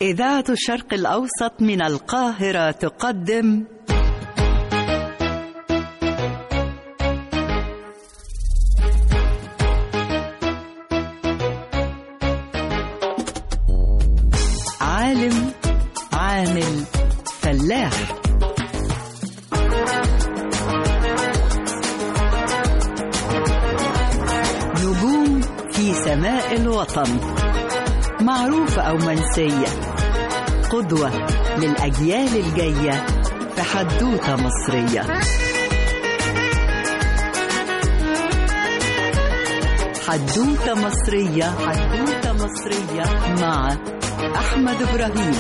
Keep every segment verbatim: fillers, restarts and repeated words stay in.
إذاعة الشرق الأوسط من القاهرة تقدم عالم عامل فلاح. نجوم في سماء الوطن، معروفة أو منسية، قدوة للأجيال الجاية في حدوتة مصرية. حدوتة مصرية، حدوتة مصرية مع أحمد إبراهيم.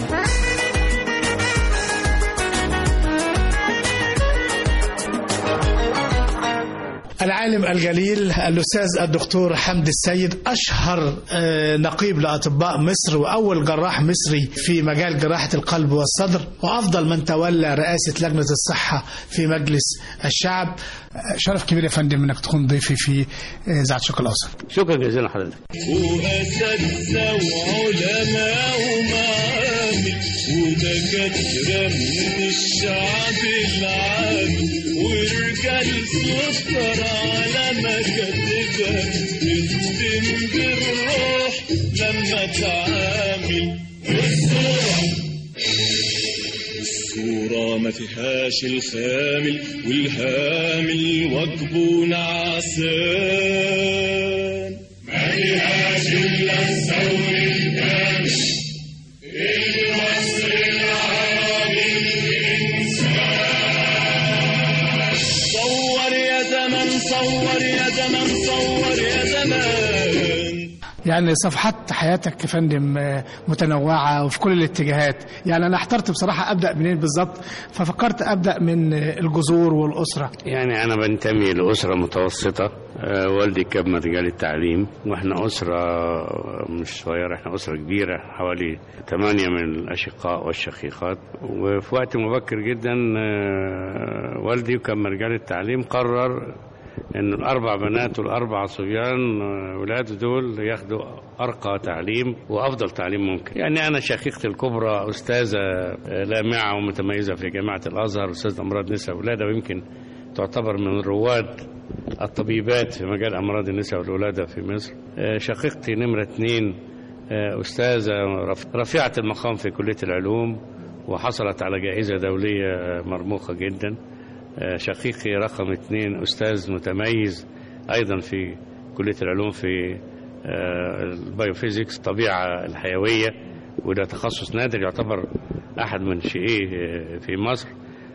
العالم الجليل الأستاذ الدكتور حمدي السيد، أشهر نقيب لأطباء مصر وأول جراح مصري في مجال جراحة القلب والصدر، وأفضل من تولى رئاسة لجنة الصحة في مجلس الشعب. شرف كبير يا فندم إنك تكون ضيفي في إذاعة الشرق الأوسط. شكرا جزيلا حضرتك. وأساتذة وعلماء ومعامل ودكاترة من الشعب العامي ورجال سكر على مكاتبها بتدم بالروح لما تعامل. الصورة الصورة ما فيهاش الخامل والهامل واجبه نعسان، ما فيهاش إلا الثور الكامل المصري العامل الإنسان. صور يا زمن، صور يا زمن، صور يا زمن. يعني صفحات حياتك يا فندم متنوعة وفي كل الاتجاهات، يعني أنا احترت بصراحة أبدأ منين بالظبط، ففكرت أبدأ من الجذور والأسرة. يعني أنا بنتمي لأسرة متوسطة، والدي كان من رجال التعليم، وإحنا أسرة مش صغيرة، إحنا أسرة كبيرة حوالي ثمانية من الأشقاء والشقيقات. وفي وقت مبكر جدا والدي كان من رجال التعليم قرر إن الأربع بنات والأربع صبيان ولاده دول ياخدوا أرقى تعليم وأفضل تعليم ممكن. يعني أنا شقيقتي الكبرى أستاذة لامعة ومتميزة في جامعة الأزهر، أستاذة أمراض نساء وولادة، ويمكن تعتبر من رواد الطبيبات في مجال أمراض النساء والولادة في مصر. شقيقتي نمرة اثنين أستاذة رفيعة المقام في كلية العلوم وحصلت على جائزة دولية مرموقة جدا. شقيقي رقم اثنين أستاذ متميز أيضا في كلية العلوم في البيوفيزيكس، الطبيعة الحيوية، وده تخصص نادر يعتبر أحد منشئيه في مصر.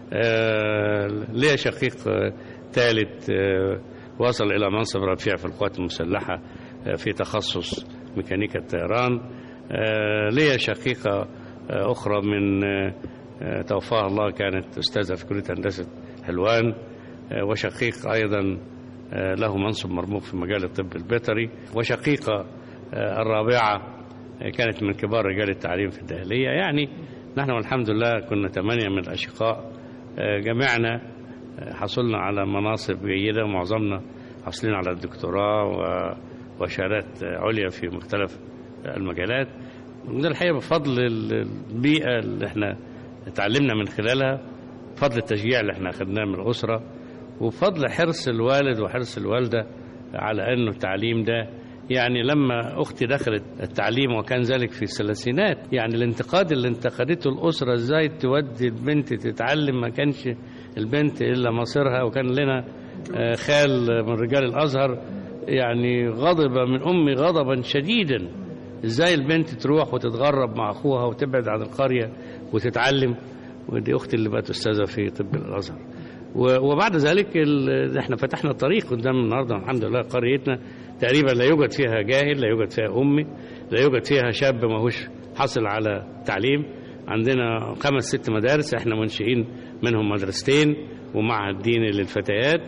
ليه شقيق ثالث وصل إلى منصب رفيع في القوات المسلحة في تخصص ميكانيكا الطيران. ليه شقيقة أخرى من توفاها الله كانت أستاذة في كلية هندسة حلوان، وشقيق أيضا له منصب مرموق في مجال الطب البيطري. وشقيقة الرابعة كانت من كبار رجال التعليم في الداخلية. يعني نحن والحمد لله كنا ثمانية من الأشقاء، جميعنا حصلنا على مناصب جيدة، ومعظمنا حاصلين على الدكتوراه وشهادات عليا في مختلف المجالات. وده الحقيقة بفضل البيئة اللي احنا تعلمنا من خلالها، بفضل التشجيع اللي احنا اخذناه من الأسرة، وبفضل حرص الوالد وحرص الوالدة على أنه التعليم ده، يعني لما أختي دخلت التعليم وكان ذلك في الثلاثينات، يعني الانتقاد اللي انتقدته الأسرة ازاي تودي البنت تتعلم، ما كانش البنت إلا مصيرها. وكان لنا خال من رجال الأزهر يعني غضب من أمي غضبا شديدا، ازاي البنت تروح وتتغرب مع أخوها وتبعد عن القرية وتتعلم. ودي أختي اللي بقت أستاذة في طب الأزهر. وبعد ذلك احنا فتحنا الطريق قدام النهارده الحمد لله. قريتنا تقريبا لا يوجد فيها جاهل، لا يوجد فيها أمي، لا يوجد فيها شاب ما هوش حصل على تعليم. عندنا خمس ست مدارس، احنا منشئين منهم مدرستين ومعهد ديني للفتيات.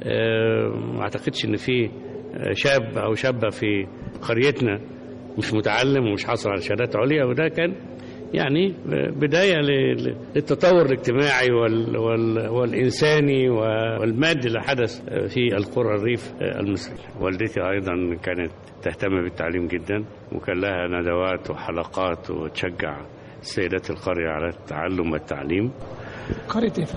ما اعتقدش ان في شاب او شابة في قريتنا مش متعلم ومش حاصل على شهادات عليا. وده كان يعني بداية للتطور الاجتماعي والإنساني والمادي اللي حدث في القرى الريف المصري. والدتي أيضا كانت تهتم بالتعليم جدا، وكان لها ندوات وحلقات وتشجع سيدات القرية على التعلم والتعليم. قرية ايه؟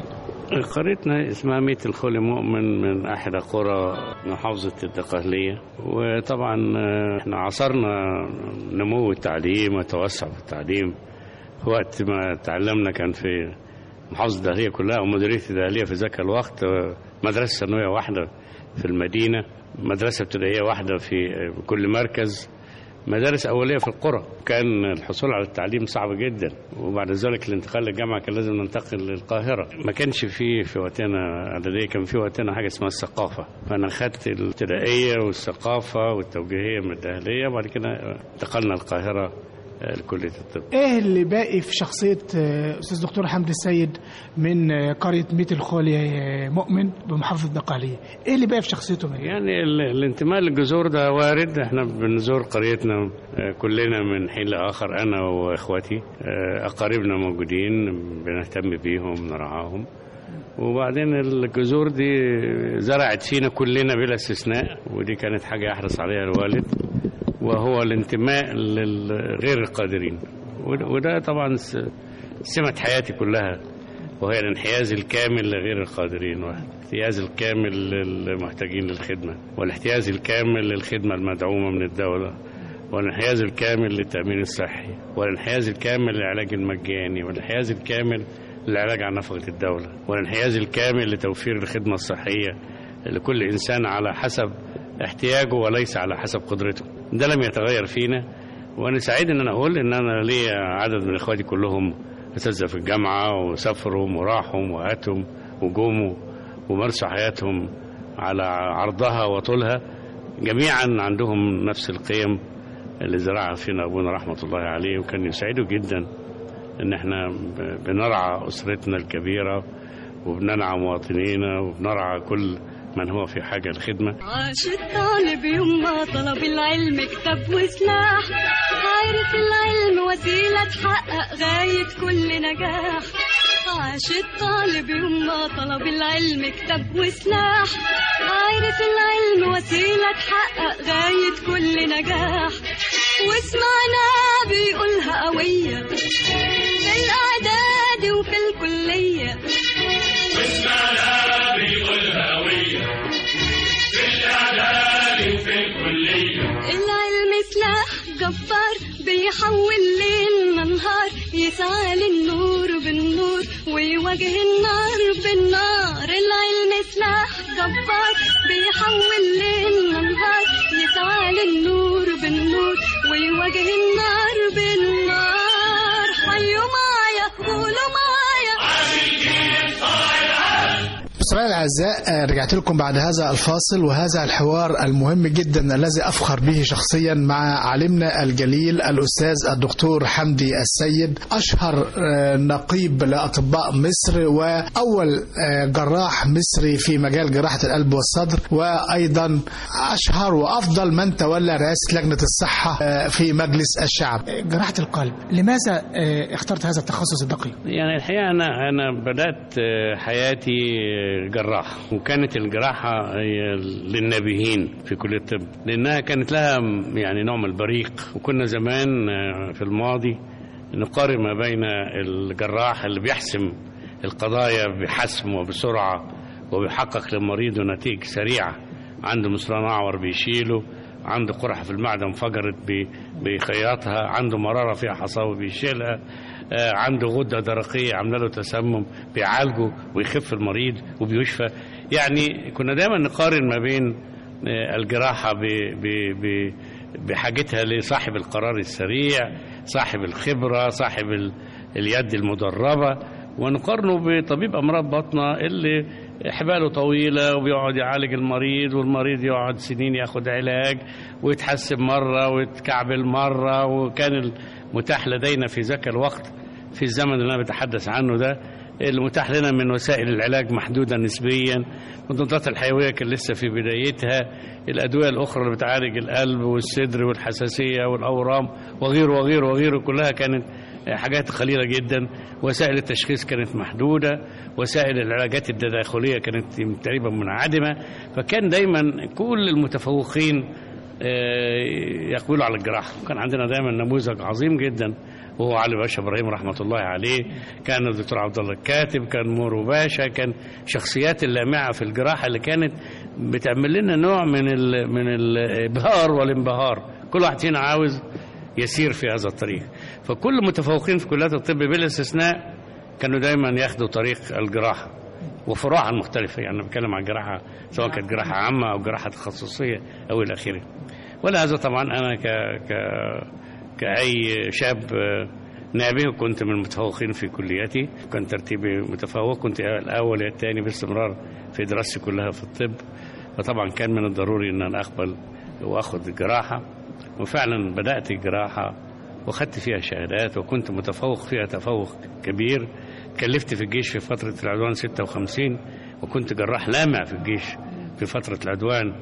قريتنا اسمها ميت الخولي مؤمن، من أحد قرى محافظة الدقهلية. وطبعا احنا عصرنا نمو التعليم وتوسع في التعليم. في وقت ما تعلمنا كان في محافظة الدقهلية كلها ومديرية الدقهلية في ذاك الوقت مدرسة ثانوية واحدة في المدينة، مدرسة ابتدائية واحدة في كل مركز، مدارس أولية في القرى. كان الحصول على التعليم صعب جدا، وبعد ذلك الانتقال للجامعة كان لازم ننتقل للقاهرة. ما كانش فيه في وقتنا إعدادية، كان في وقتنا حاجة اسمها الثقافة. فأنا خدت الابتدائية والثقافة والتوجيهية من الدقهلية، وبعد كده انتقلنا القاهرة لكلية الطب. ايه اللي باقي في شخصية أستاذ دكتور حمدي السيد من قرية ميت الخولي مؤمن بمحافظة الدقهلية؟ ايه اللي باقي في شخصيته منه؟ يعني الانتماء للجذور ده وارد. احنا بنزور قريتنا كلنا من حين لآخر، أنا وإخواتي. أقاربنا موجودين بنهتم بيهم نرعاهم. وبعدين الجذور دي زرعت فينا كلنا بلا استثناء، ودي كانت حاجة يحرص عليها الوالد، وهو الانتماء للغير القادرين. وده طبعا سمة حياتي كلها، وهي الانحياز الكامل لغير القادرين، والاحتياز الكامل للمحتاجين للخدمة، والاحتياز الكامل للخدمة المدعومة من الدولة، والانحياز الكامل للتأمين الصحي، والانحياز الكامل للعلاج المجاني، والانحياز الكامل للعلاج عن نفقة الدولة، والانحياز الكامل لتوفير الخدمة الصحية لكل إنسان على حسب احتياجه وليس على حسب قدرته. ده لم يتغير فينا، وأنا سعيد إن أنا أقول إن أنا لي عدد من إخواتي كلهم أساتذة في الجامعة، وسافروا وراحوا وآتوا وجوموا ومارسوا حياتهم على عرضها وطولها. جميعا عندهم نفس القيم اللي زرعها فينا أبونا رحمة الله عليه، وكان يسعده جدا إن إحنا بنرعى أسرتنا الكبيرة، وبننعى مواطنينا، وبنرعى كل من هو في حاجة الخدمة. عاش الطالب يوم ما طلب العلم كتاب وسلاح، عارف العلم وسيلة تحقق غاية كل نجاح. عاش الطالب يوم ما طلب العلم كتاب وسلاح، عارف العلم وسيلة تحقق غاية كل نجاح. واسمعنا بيقولها قوية في الإعداد وفي الكلية، واسمعنا بيقولها قوية في الإعداد وفي الكلية. العلم سلاح جبار بيحول ليلنا نهار، يسعى للنور بالنور ويواجه النار بالنار. العلم سلاح جبار بيحول ليلنا نهار، يسعى للنور بالنور ويواجه النار بالنار. حيوا معايا قولوا معايا مستمعينا الأعزاء، رجعت لكم بعد هذا الفاصل وهذا الحوار المهم جدا الذي أفخر به شخصيا مع عالمنا الجليل الأستاذ الدكتور حمدي السيد، أشهر نقيب لأطباء مصر وأول جراح مصري في مجال جراحة القلب والصدر، وأيضا أشهر وأفضل من تولى رئاسة لجنة الصحة في مجلس الشعب. جراحة القلب، لماذا اخترت هذا التخصص الدقيق؟ يعني الحقيقة أنا أنا بدأت حياتي جراح، وكانت الجراحة للنابهين في كلية الطب، لأنها كانت لها يعني نوع من البريق. وكنا زمان في الماضي نقارن ما بين الجراح اللي بيحسم القضايا بحسم وبسرعة وبيحقق للمريض نتائج سريعة، عنده مصران أعور بيشيله، عنده قرحة في المعدة انفجرت بيخيطها، عنده مرارة فيها حصاوي بيشيلها، عنده غدة درقية عامله له تسمم بيعالجه ويخف المريض وبيشفى. يعني كنا دايما نقارن ما بين الجراحة بحاجتها لصاحب القرار السريع، صاحب الخبرة، صاحب اليد المدربة، ونقارنه بطبيب أمراض بطنة اللي حباله طويلة وبيقعد يعالج المريض، والمريض يقعد سنين ياخد علاج ويتحسن مرة ويتكعبل مرة. وكان المتاح لدينا في ذاك الوقت في الزمن اللي أنا بتحدث عنه ده، المتاح لنا من وسائل العلاج محدودة نسبيا، المضادات الحيوية كان لسه في بدايتها، الأدوية الأخرى اللي بتعالج القلب والصدر والحساسية والأورام وغيره وغيره وغيره كلها كانت حاجات قليلة جدا. وسائل التشخيص كانت محدودة، وسائل العلاجات التداخلية كانت تقريبا منعدمة. فكان دايما كل المتفوقين يقبلوا على الجراحة. كان عندنا دايما نموذج عظيم جدا وهو علي باشا إبراهيم رحمة الله عليه، كان الدكتور عبد الله الكاتب، كان مورو باشا، كان شخصيات اللامعة في الجراحة اللي كانت بتعمل لنا نوع من ال من الإبهار والانبهار. كل واحد فينا عاوز يسير في هذا الطريق. فكل المتفوقين في كليات الطب بلا استثناء كانوا دايما ياخدوا طريق الجراحة وفروعها المختلفة. يعني بتكلم عن جراحة سواء كانت جراحة عامة أو جراحة تخصصية أو إلى آخره. ولهذا طبعا أنا ك ك كأي شاب نابه كنت من المتفوقين في كلياتي، كان ترتيبي متفوق، كنت الأول الثاني باستمرار في دراستي كلها في الطب. فطبعا كان من الضروري أن أنا أقبل وأخذ الجراحة، وفعلا بدأت الجراحة وخدت فيها شهادات وكنت متفوق فيها تفوق كبير. كلفت في الجيش في فترة العدوان ستة وخمسين، وكنت جراح لامع في الجيش في فترة العدوان،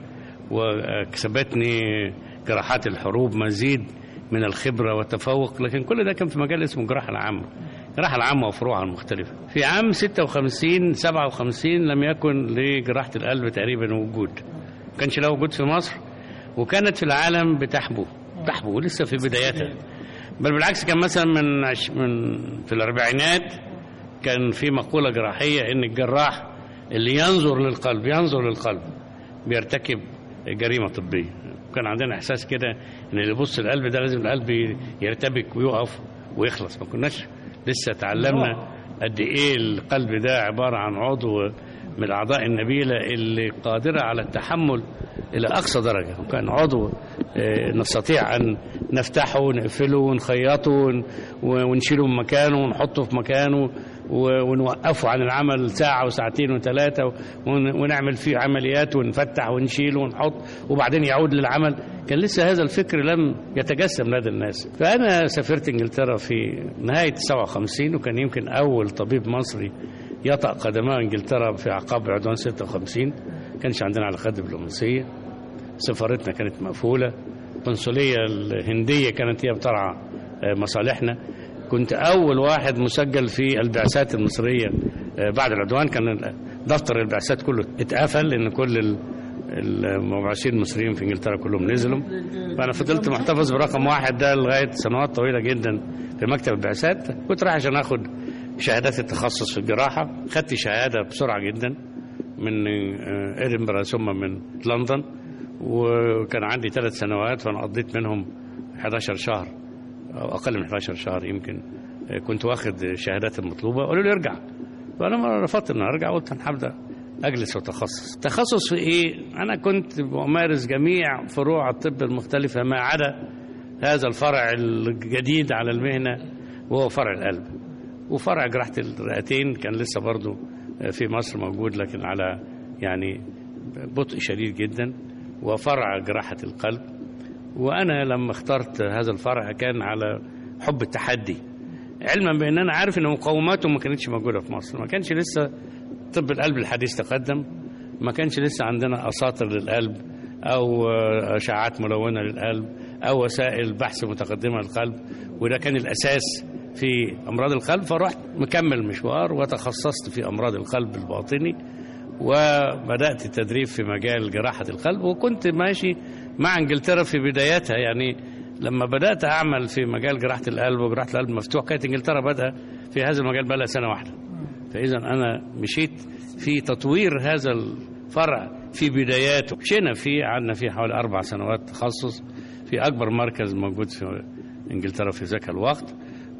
وكسبتني جراحات الحروب مزيد من الخبرة والتفوق. لكن كل ده كان في مجال اسمه الجراحة العامة، الجراحة العامة وفروعها المختلفة. في عام ستة وخمسين سبعة وخمسين لم يكن لجراحة القلب تقريبا وجود، ما كانش له وجود في مصر، وكانت في العالم بتحبو تحبو لسه في بداياتها. بل بالعكس كان مثلا من عش من في الأربعينات كان في مقولة جراحية إن الجراح اللي ينظر للقلب ينظر للقلب بيرتكب جريمة طبية. كان عندنا إحساس كده إن اللي يبص للقلب ده لازم القلب يرتبك ويقف ويخلص. ما كناش لسه تعلمنا قد إيه القلب ده عبارة عن عضو من الأعضاء النبيلة اللي قادرة على التحمل إلى أقصى درجة. وكان عضو نستطيع أن نفتحه ونقفله ونخيطه ونشيله من مكانه ونحطه في مكانه ونوقفه عن العمل ساعة وساعتين وثلاثة ونعمل فيه عمليات ونفتح ونشيله ونحط وبعدين يعود للعمل. كان لسه هذا الفكر لم يتجسم لدى الناس. فأنا سافرت إنجلترا في نهاية سبعة وخمسين، وكان يمكن أول طبيب مصري يطأ قدمه إنجلترا في أعقاب عدوان ستة وخمسين. كانش عندنا علاقات دبلوماسية، سفارتنا كانت مقفولة، القنصلية الهندية كانت هي بترعى مصالحنا. كنت أول واحد مسجل في البعثات المصرية بعد العدوان، كان دفتر البعثات كله اتقفل لأن كل المبعوثين المصريين في إنجلترا كلهم نزلوا. فأنا فضلت محتفظ برقم واحد ده لغاية سنوات طويلة جدا في مكتب البعثات. كنت رايح عشان أخد شهادات التخصص في الجراحة، خدت شهادة بسرعة جدا من إدنبرا ثم من لندن، وكان عندي ثلاث سنوات فأنا قضيت منهم إحدى عشر شهر أو أقل من إحدى عشر شهر يمكن كنت واخد الشهادات المطلوبة. قالوا لي ارجع، فأنا رفضت إن أرجع، قلت أنا هبدأ أجلس وتخصص. تخصص في إيه؟ أنا كنت بمارس جميع فروع الطب المختلفة ما عدا هذا الفرع الجديد على المهنة وهو فرع القلب، وفرع جراحة الرئتين كان لسه برضو في مصر موجود لكن على يعني بطء شديد جدا، وفرع جراحة القلب. وأنا لما اخترت هذا الفرع كان على حب التحدي، علما بأن أنا عارف أن مقوماته ما كانتش موجودة في مصر. ما كانش لسه طب القلب الحديث تقدم، ما كانش لسه عندنا أساطر للقلب أو أشعات ملونة للقلب أو وسائل بحث متقدمة للقلب، وده كان الأساس في أمراض القلب. فرحت مكمل مشوار وتخصصت في أمراض القلب الباطني، وبدأت التدريب في مجال جراحة القلب. وكنت ماشي مع إنجلترا في بداياتها، يعني لما بدأت أعمل في مجال جراحة القلب وجراحة القلب مفتوح كانت إنجلترا بدأ في هذا المجال بقى لها سنة واحدة. فإذا أنا مشيت في تطوير هذا الفرع في بداياته. مشينا فيه، قعدنا فيه حوالي أربع سنوات تخصص في أكبر مركز موجود في إنجلترا في ذاك الوقت.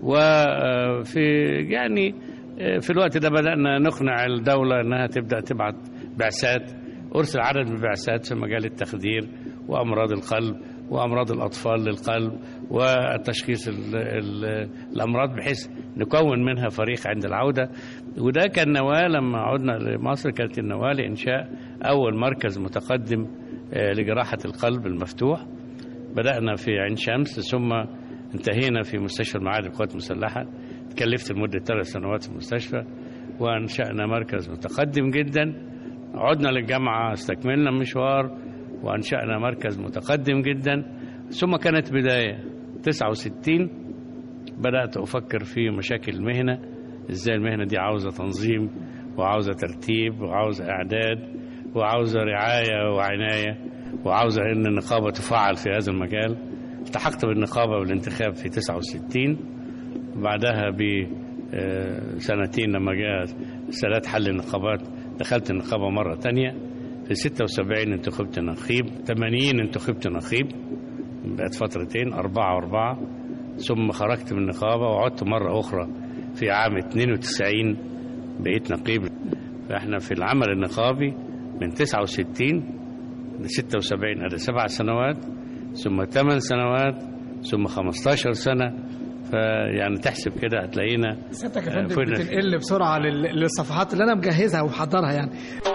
وفي يعني في الوقت ده بدأنا نقنع الدولة أنها تبدأ تبعت بعثات. أرسل عدد من البعثات في مجال التخدير وأمراض القلب وأمراض الأطفال للقلب والتشخيص ال ال الأمراض بحيث نكون منها فريق عند العودة. وده كان نواة لما عدنا لمصر، كانت النواة لإنشاء أول مركز متقدم لجراحة القلب المفتوح. بدأنا في عين شمس ثم انتهينا في مستشفى المعاهد القوات المسلحة. تكلفت لمدة ثلاث سنوات في المستشفى وأنشأنا مركز متقدم جدا. عدنا للجامعة، استكملنا المشوار وأنشأنا مركز متقدم جدا. ثم كانت بداية تسعة وستين بدأت أفكر في مشاكل المهنة، إزاي المهنة دي عاوزة تنظيم وعاوزة ترتيب وعاوزة إعداد وعاوزة رعاية وعناية وعاوزة أن النقابة تفعل في هذا المجال. التحقت بالنقابة والانتخاب في تسعة وستين بعدها بسنتين لما جاء سداد حل النقابات دخلت النقابة مرة تانية. في ستة وسبعين انتخبت نقيب، ثمانين انتخبت نقيب، بقت فترتين أربعة وأربعة، ثم خرجت من النقابة وعدت مرة أخرى في عام اثنين وتسعين بقيت نقيب. فإحنا في العمل النقابي من تسعة وستين ل ستة وسبعين ادي سبع سنوات، ثم ثمان سنوات، ثم خمستاشر سنة. فيعني تحسب كده هتلاقينا سيادتك يا فندم بتنقل بسرعة للصفحات اللي أنا مجهزها ومحضرها. يعني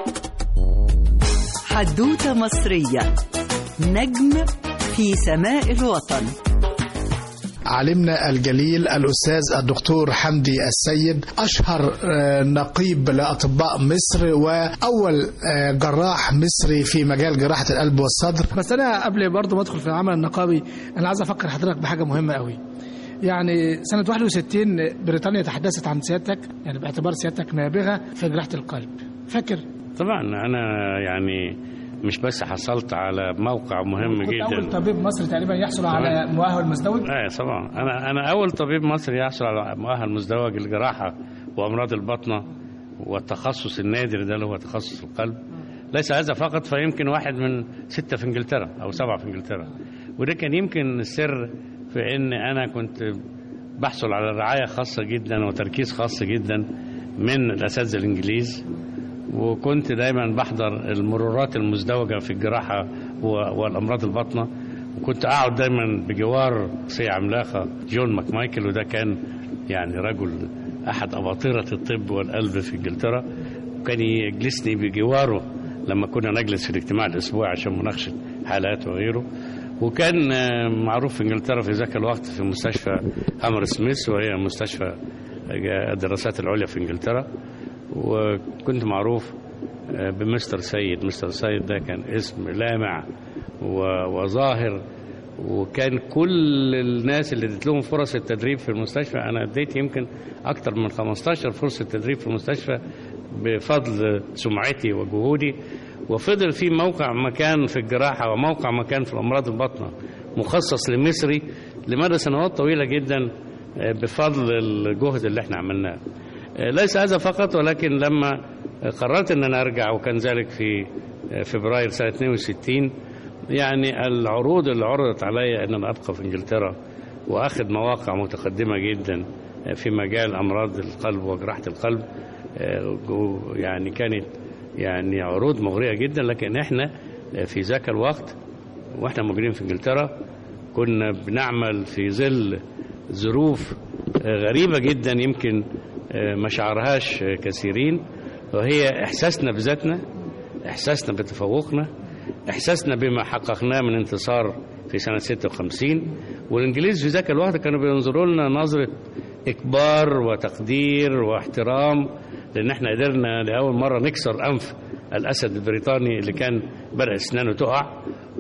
حدوتة مصرية، نجم في سماء الوطن. علمنا الجليل الأستاذ الدكتور حمدي السيد، أشهر نقيب لأطباء مصر وأول جراح مصري في مجال جراحة القلب والصدر. بس أنا قبل برضو ما أدخل في العمل النقابي أنا عايز أفكر حضرتك بحاجة مهمة قوي. يعني سنة واحد وستين بريطانيا تحدثت عن سيادتك، يعني باعتبار سيادتك نابغة في جراحة القلب، فاكر؟ طبعا أنا يعني مش بس حصلت على موقع مهم جدا، أول طبيب مصري تقريبا يحصل على مؤهل مزدوج. ايه طبعا انا انا اول طبيب مصري يحصل على مؤهل مزدوج الجراحه وامراض البطنه والتخصص النادر ده اللي هو تخصص القلب. ليس هذا فقط، فيمكن واحد من ستة في انجلترا او سبعة في انجلترا. وده كان يمكن السر في ان انا كنت بحصل على رعايه خاصه جدا وتركيز خاص جدا من الاساتذه الانجليز، وكنت دايما بحضر المرورات المزدوجة في الجراحة والأمراض البطنة، وكنت أقعد دايما بجوار شخصية عملاقة جون ماكمايكل، وده كان يعني رجل أحد أباطرة الطب والقلب في إنجلترا، وكان يجلسني بجواره لما كنا نجلس في الاجتماع الأسبوعي عشان مناقشة حالات وغيره. وكان معروف في إنجلترا في ذاك الوقت في مستشفى هامر سميث، وهي مستشفى الدراسات العليا في إنجلترا، وكنت معروف بمستر سيد. مستر سيد ده كان اسم لامع وظاهر، وكان كل الناس اللي اديت لهم فرص التدريب في المستشفى، انا اديت يمكن اكتر من خمستاشر فرصة تدريب في المستشفى بفضل سمعتي وجهودي. وفضل في موقع مكان في الجراحة وموقع مكان في الأمراض البطنة مخصص لمصري لمدى سنوات طويلة جدا بفضل الجهد اللي احنا عملناه. ليس هذا فقط، ولكن لما قررت ان انا ارجع، وكان ذلك في فبراير سنة اثنين وستين، يعني العروض اللي عرضت علي ان انا ابقى في انجلترا واخذ مواقع متقدمة جدا في مجال امراض القلب وجراحة القلب، يعني كانت يعني عروض مغرية جدا. لكن احنا في ذاك الوقت واحنا موجودين في انجلترا كنا بنعمل في ظل ظروف غريبة جدا يمكن ما شعرهاش كثيرين، وهي إحساسنا بذاتنا، إحساسنا بتفوقنا، إحساسنا بما حققناه من انتصار في سنة ستة وخمسين. والإنجليز في ذاك الوقت كانوا بينظروا لنا نظرة إكبار وتقدير واحترام، لأن احنا قدرنا لأول مرة نكسر أنف الأسد البريطاني اللي كان بدأ أسنانه تقع،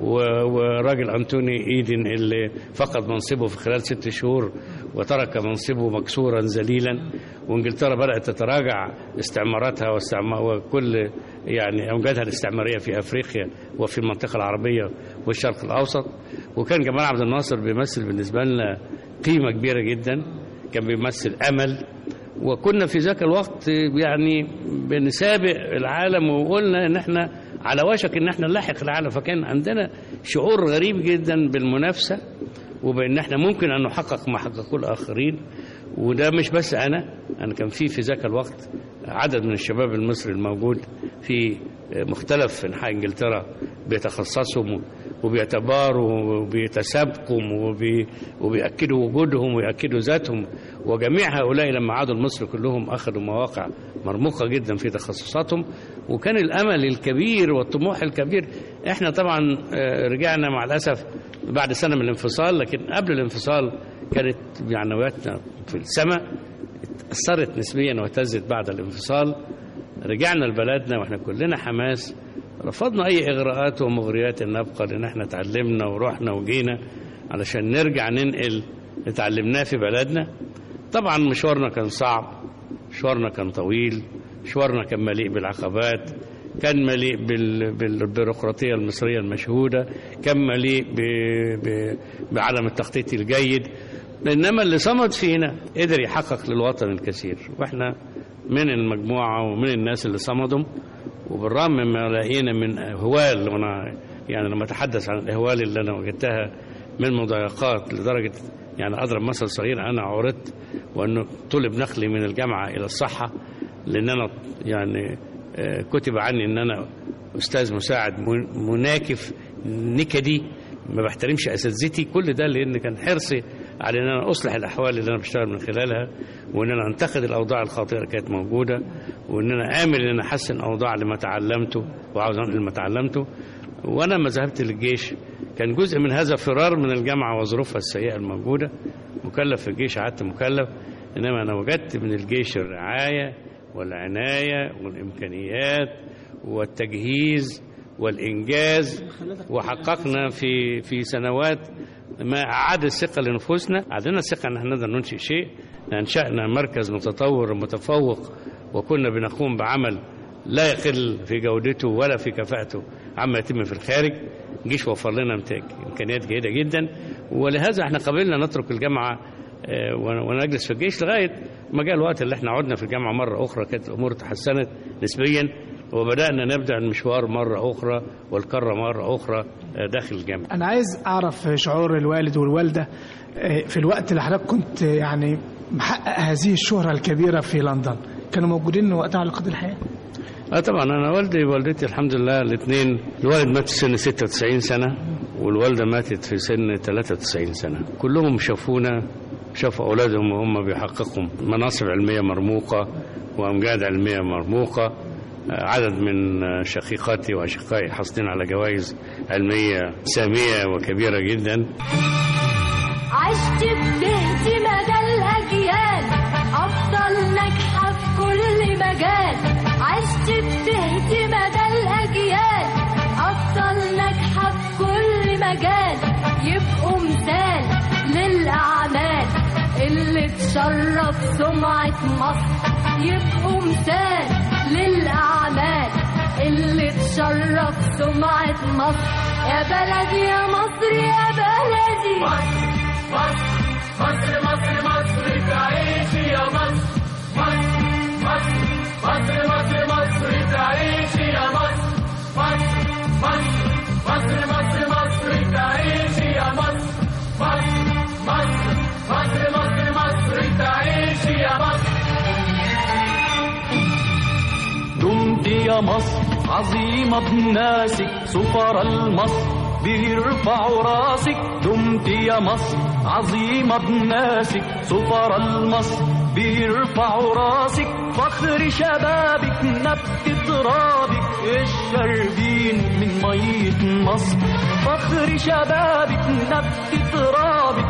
وراجل أنتوني إيدن اللي فقد منصبه في خلال ست شهور وترك منصبه مكسورا ذليلا. وانجلترا بدأت تتراجع استعماراتها وكل يعني أوجادها الاستعمارية في أفريقيا وفي المنطقة العربية والشرق الأوسط. وكان جمال عبد الناصر بيمثل بالنسبة لنا قيمة كبيرة جدا، كان بيمثل أمل. وكنا في ذاك الوقت يعني بنسابق العالم، وقلنا ان احنا على وشك ان احنا نلاحق العالم. فكان عندنا شعور غريب جدا بالمنافسة وبان احنا ممكن ان نحقق ما حققوه الاخرين. وده مش بس انا انا كان في في ذاك الوقت عدد من الشباب المصري الموجود في مختلف انحاء انجلترا بيتخصصهم وبيتباروا وبيتسابقوا وبي وبيأكدوا وجودهم ويأكدوا ذاتهم. وجميع هؤلاء لما عادوا لمصر كلهم أخذوا مواقع مرموقة جدا في تخصصاتهم، وكان الأمل الكبير والطموح الكبير. احنا طبعا رجعنا مع الأسف بعد سنة من الانفصال، لكن قبل الانفصال كانت معنوياتنا في السماء، أثرت نسبيا واهتزت بعد الانفصال. رجعنا لبلدنا واحنا كلنا حماس، رفضنا اي اغراءات ومغريات ان نبقى، لان احنا اتعلمنا ورحنا وجينا علشان نرجع ننقل اللي اتعلمناه في بلدنا. طبعا مشوارنا كان صعب، مشوارنا كان طويل، مشوارنا كان مليء بالعقبات، كان مليء بالبيروقراطية المصرية المشهودة، كان مليء بعدم التخطيط الجيد. إنما اللي صمد فينا قدر يحقق للوطن الكثير، وإحنا من المجموعة ومن الناس اللي صمدوا. وبالرغم مما لقينا من أهوال، وأنا يعني لما أتحدث عن الأهوال اللي أنا وجدتها من مضايقات لدرجة يعني أضرب مثل صغير، أنا عورت وأنه طلب نقلي من الجامعة إلى الصحة، لأن أنا يعني كتب عني أن أنا أستاذ مساعد مناكف نكدي، ما بحترمش أساتذتي. كل ده لأن كان حرصي على أن أنا أصلح الأحوال اللي أنا بشتغل من خلالها، وأن أنا أنتقد الأوضاع الخاطئة اللي كانت موجودة، وأن أنا آمل أن أنا أحسن أوضاع لما تعلمته وعاوز أنقل لما تعلمته. وأنا لما ذهبت للجيش كان جزء من هذا فرار من الجامعة وظروفها السيئة الموجودة. مكلف في الجيش، قعدت مكلف، إنما أنا وجدت من الجيش الرعاية والعناية والإمكانيات والتجهيز والإنجاز، وحققنا في في سنوات ما أعاد الثقة لنفوسنا. عندنا الثقة أن احنا نقدر ننشئ شيء، أنشأنا مركز متطور متفوق، وكنا بنقوم بعمل لا يقل في جودته ولا في كفاءته عما يتم في الخارج. الجيش وفر لنا إمكانيات جيدة جدا، ولهذا احنا قبلنا نترك الجامعة ونجلس في الجيش لغاية ما جاء الوقت اللي احنا عدنا في الجامعة مرة أخرى. كانت الأمور تحسنت نسبيا، وبدأنا نبدأ المشوار مرة أخرى والكرة مرة أخرى داخل الجامعة. أنا عايز أعرف شعور الوالد والوالدة في الوقت اللي حضرتك كنت يعني محقق هذه الشهرة الكبيرة في لندن، كانوا موجودين وقتها على قيد الحياة؟ اه طبعا، انا والدي ووالدتي الحمد لله الاثنين، الوالد مات في سن ستة وتسعين سنة والوالدة ماتت في سن ثلاثة وتسعين سنة. كلهم شافونا، شافوا أولادهم وهم بيحققوا مناصب علمية مرموقة وأمجاد علمية مرموقة. عدد من شقيقاتي وأشقائي حاصلين على جوائز علمية سامية وكبيرة جدا. عشت بتهدي مدى الأجيال، أفضل ناجحة في كل مجال. عشت بتهدي مدى الأجيال، أفضل ناجحة في كل مجال. يبقوا مثال للأعمال اللي تشرف سمعة مصر. يبقوا مثال للأعمال اللي تشرف سمعة مصر. يا بلدي يا مصر يا بلدي، مصر مصر مصر مصر تعيش يا مصر. مصر مصر مصر مصر مصر تعيش يا مصر. مصر مصر مصر مصر تعيش يا مصر. مصر مصر مصر مصر مصر تعيش يا مصر. دمت يا مصر عظيمة بناسك، سفر المصر بيرفعوا راسك. دمت يا مصر عظيمة بناسك، سفر المصر بيرفعوا راسك. فخر شبابك نبت ترابك، الشربين من مية مصر. فخر شبابك نبت ترابك،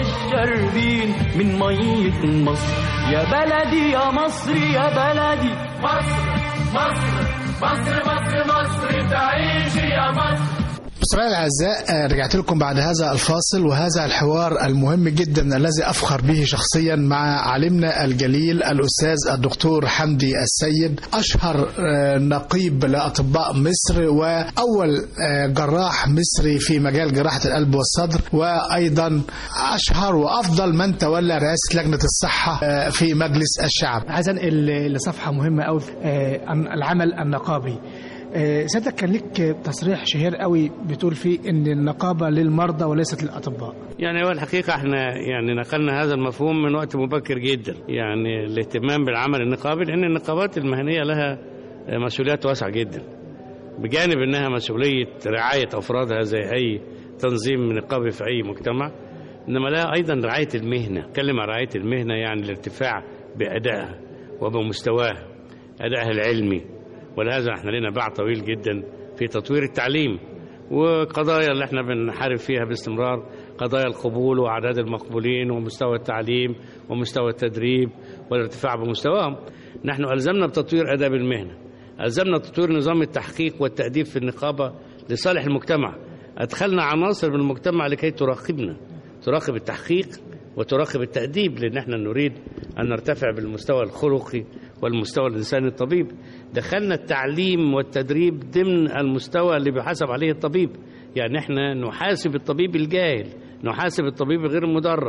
الشربين من مية مصر. يا بلدي يا مصر يا بلدي، مصر مصر مصر مصر مصر تعيش يا مصر. مستمعينا الأعزاء، رجعت لكم بعد هذا الفاصل وهذا الحوار المهم جدا الذي أفخر به شخصيا مع عالمنا الجليل الأستاذ الدكتور حمدي السيد، أشهر نقيب لأطباء مصر وأول جراح مصري في مجال جراحة القلب والصدر، وأيضا أشهر وأفضل من تولى رئاسة لجنة الصحة في مجلس الشعب. عايز أنقل لصفحة مهمة أوي، العمل النقابي. سيادتك كان لك تصريح شهير قوي بتقول فيه ان النقابه للمرضى وليست للاطباء. يعني هو الحقيقه احنا يعني نقلنا هذا المفهوم من وقت مبكر جدا، يعني الاهتمام بالعمل النقابي، لان النقابات المهنيه لها مسؤوليات واسعه جدا، بجانب انها مسؤوليه رعايه افرادها زي اي تنظيم نقابي في اي مجتمع، انما لها ايضا رعايه المهنه. كلمه رعايه المهنه يعني الارتفاع بادائها وبمستواها، ادائها العلمي. ولهذا احنا لنا باع طويل جدا في تطوير التعليم، وقضايا اللي احنا بنحارب فيها باستمرار قضايا القبول واعداد المقبولين ومستوى التعليم ومستوى التدريب والارتفاع بمستواهم. نحن ألزمنا بتطوير آداب المهنة، ألزمنا تطوير نظام التحقيق والتأديب في النقابة لصالح المجتمع. أدخلنا عناصر من المجتمع لكي تراقبنا، تراقب التحقيق وتراقب التأديب، لأن احنا نريد أن نرتفع بالمستوى الخلقي والمستوى الإنساني الطبيب. دخلنا التعليم والتدريب ضمن المستوى اللي بيحاسب عليه الطبيب، يعني احنا نحاسب الطبيب الجاهل، نحاسب الطبيب غير المدرب،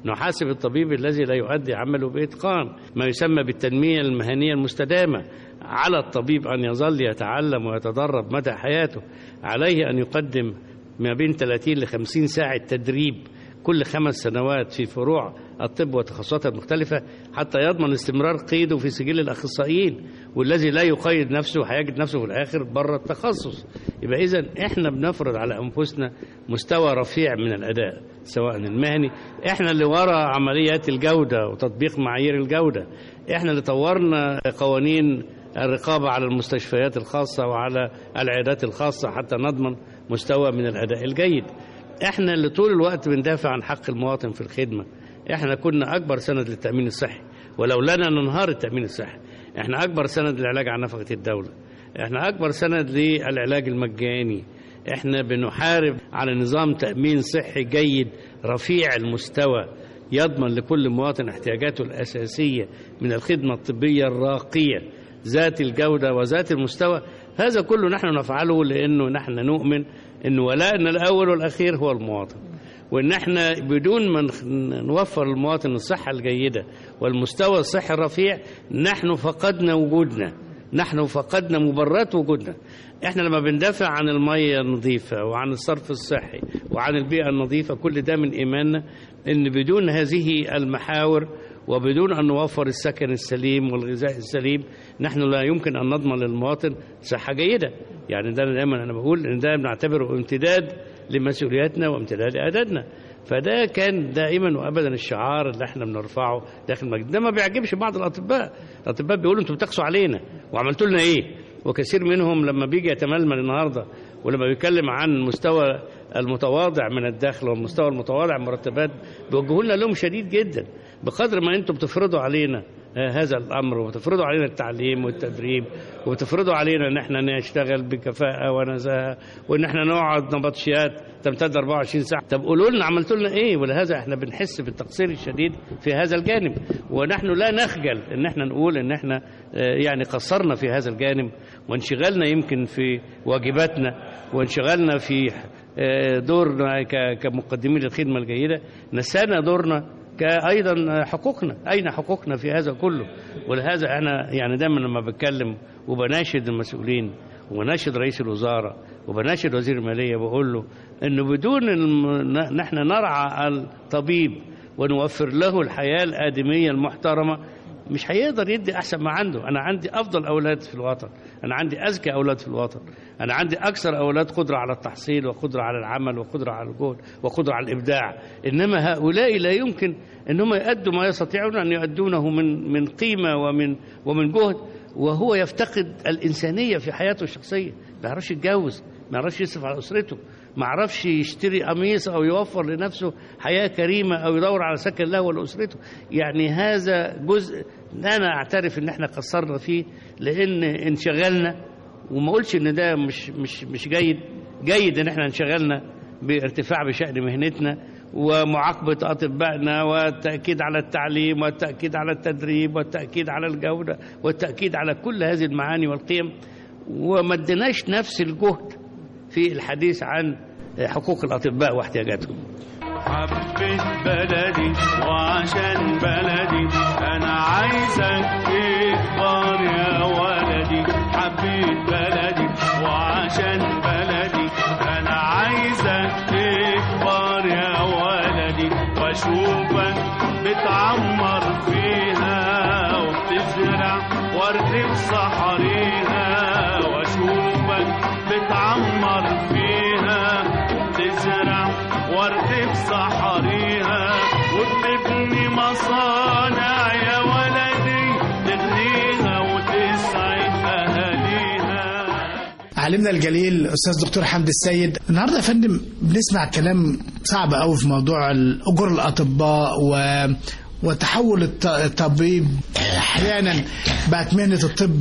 نحاسب الطبيب الذي لا يؤدي عمله بإتقان، ما يسمى بالتنمية المهنية المستدامة. على الطبيب أن يظل يتعلم ويتدرب مدى حياته، عليه أن يقدم ما بين ثلاثين لخمسين ساعة تدريب كل خمس سنوات في فروع الطب وتخصصاتها المختلفة حتى يضمن استمرار قيده في سجل الأخصائيين، والذي لا يقيد نفسه هيجد نفسه في الآخر بره التخصص. يبقى إذن إحنا بنفرض على أنفسنا مستوى رفيع من الأداء سواء المهني. إحنا اللي وراء عمليات الجودة وتطبيق معايير الجودة، إحنا اللي طورنا قوانين الرقابة على المستشفيات الخاصة وعلى العيادات الخاصة حتى نضمن مستوى من الأداء الجيد. احنا اللي طول الوقت بندافع عن حق المواطن في الخدمة. احنا كنا اكبر سند للتأمين الصحي، ولولانا ننهار التأمين الصحي. احنا اكبر سند للعلاج عن نفقة الدولة، احنا اكبر سند للعلاج المجاني. احنا بنحارب على نظام تأمين صحي جيد رفيع المستوى يضمن لكل مواطن احتياجاته الأساسية من الخدمة الطبية الراقية ذات الجودة وذات المستوى. هذا كله نحن نفعله لأنه نحن نؤمن أن ولائنا الأول والأخير هو المواطن، وأن احنا بدون ما نوفر للمواطن الصحة الجيدة والمستوى الصحي الرفيع نحن فقدنا وجودنا، نحن فقدنا مبررات وجودنا. احنا لما بندافع عن المية النظيفة وعن الصرف الصحي وعن البيئة النظيفة كل ده من إيماننا أن بدون هذه المحاور وبدون أن نوفر السكن السليم والغذاء السليم نحن لا يمكن أن نضمن للمواطن صحة جيدة. يعني ده دائما أنا بقول إن ده بنعتبره امتداد لمسؤولياتنا وامتداد إعدادنا. فده كان دائما وأبدا الشعار اللي احنا بنرفعه داخل المجلس. ده ما بيعجبش بعض الأطباء، الأطباء بيقولوا أنتوا بتقسوا علينا وعملتوا لنا إيه؟ وكثير منهم لما بيجي يتململ النهارده ولما بيتكلم عن المستوى المتواضع من الدخل والمستوى المتواضع من المرتبات بيوجهوا لنا لوم شديد جدا. بقدر ما انتم بتفرضوا علينا هذا الامر وتفرضوا علينا التعليم والتدريب وتفرضوا علينا ان احنا نشتغل بكفاءه ونزاهه وان احنا نقعد نبطشيات تمتد أربعة وعشرين ساعه. طب قولوا لنا عملتوا لنا ايه؟ ولهذا احنا بنحس بالتقصير الشديد في هذا الجانب، ونحن لا نخجل ان احنا نقول ان احنا يعني قصرنا في هذا الجانب وانشغلنا يمكن في واجباتنا وانشغلنا في دورنا كمقدمين للخدمه الجيده، نسينا دورنا كأيضا حقوقنا. أين حقوقنا في هذا كله؟ ولهذا أنا يعني دائما لما بتكلم وبناشد المسؤولين وبناشد رئيس الوزارة وبناشد وزير المالية بقول له إنه بدون الم... نحن نرعى الطبيب ونوفر له الحياة الآدمية المحترمة مش هيقدر يدي أحسن ما عنده. أنا عندي أفضل أولاد في الوطن، أنا عندي أذكى أولاد في الوطن، أنا عندي أكثر أولاد قدرة على التحصيل وقدرة على العمل وقدرة على الجهد وقدرة على الإبداع. إنما هؤلاء لا يمكن أنهم يؤدوا ما يستطيعون أن يؤدونه من من قيمة ومن ومن جهد، وهو يفتقد الإنسانية في حياته الشخصية. ما يعرفش يتجوز، ما يعرفش يصرف على أسرته، ما يعرفش يشتري قميص أو يوفر لنفسه حياة كريمة أو يدور على سكن له ولأسرته. يعني هذا جزء أنا أعترف إن إحنا قصرنا فيه لأن انشغلنا، وما أقولش إن ده مش مش مش جيد، جيد إن إحنا انشغلنا بارتفاع بشأن مهنتنا ومعاقبة أطبائنا والتأكيد على التعليم والتأكيد على التدريب والتأكيد على الجودة والتأكيد على كل هذه المعاني والقيم، وما اديناش نفس الجهد في الحديث عن حقوق الأطباء واحتياجاتهم. حبيت بلدي وعشان بلدي أنا عايزك تكبر يا ولدي. حبيت بلدي وعشان بلدي أنا عايزك تكبر يا ولدي، وأشوفك بتعمر فيها وبتزرع ورد في صحريها، وأشوفك بتعمر فيها وبتزرع ورد في صحريها وبتبني مصانع يا ولدي تغنيها وتسعد أهاليها. علمنا الجليل أستاذ دكتور حمدي السيد. النهارده يا فندم بنسمع كلام صعب قوي في موضوع أجور الأطباء و وتحول الطبيب احيانا بقت مهنه الطب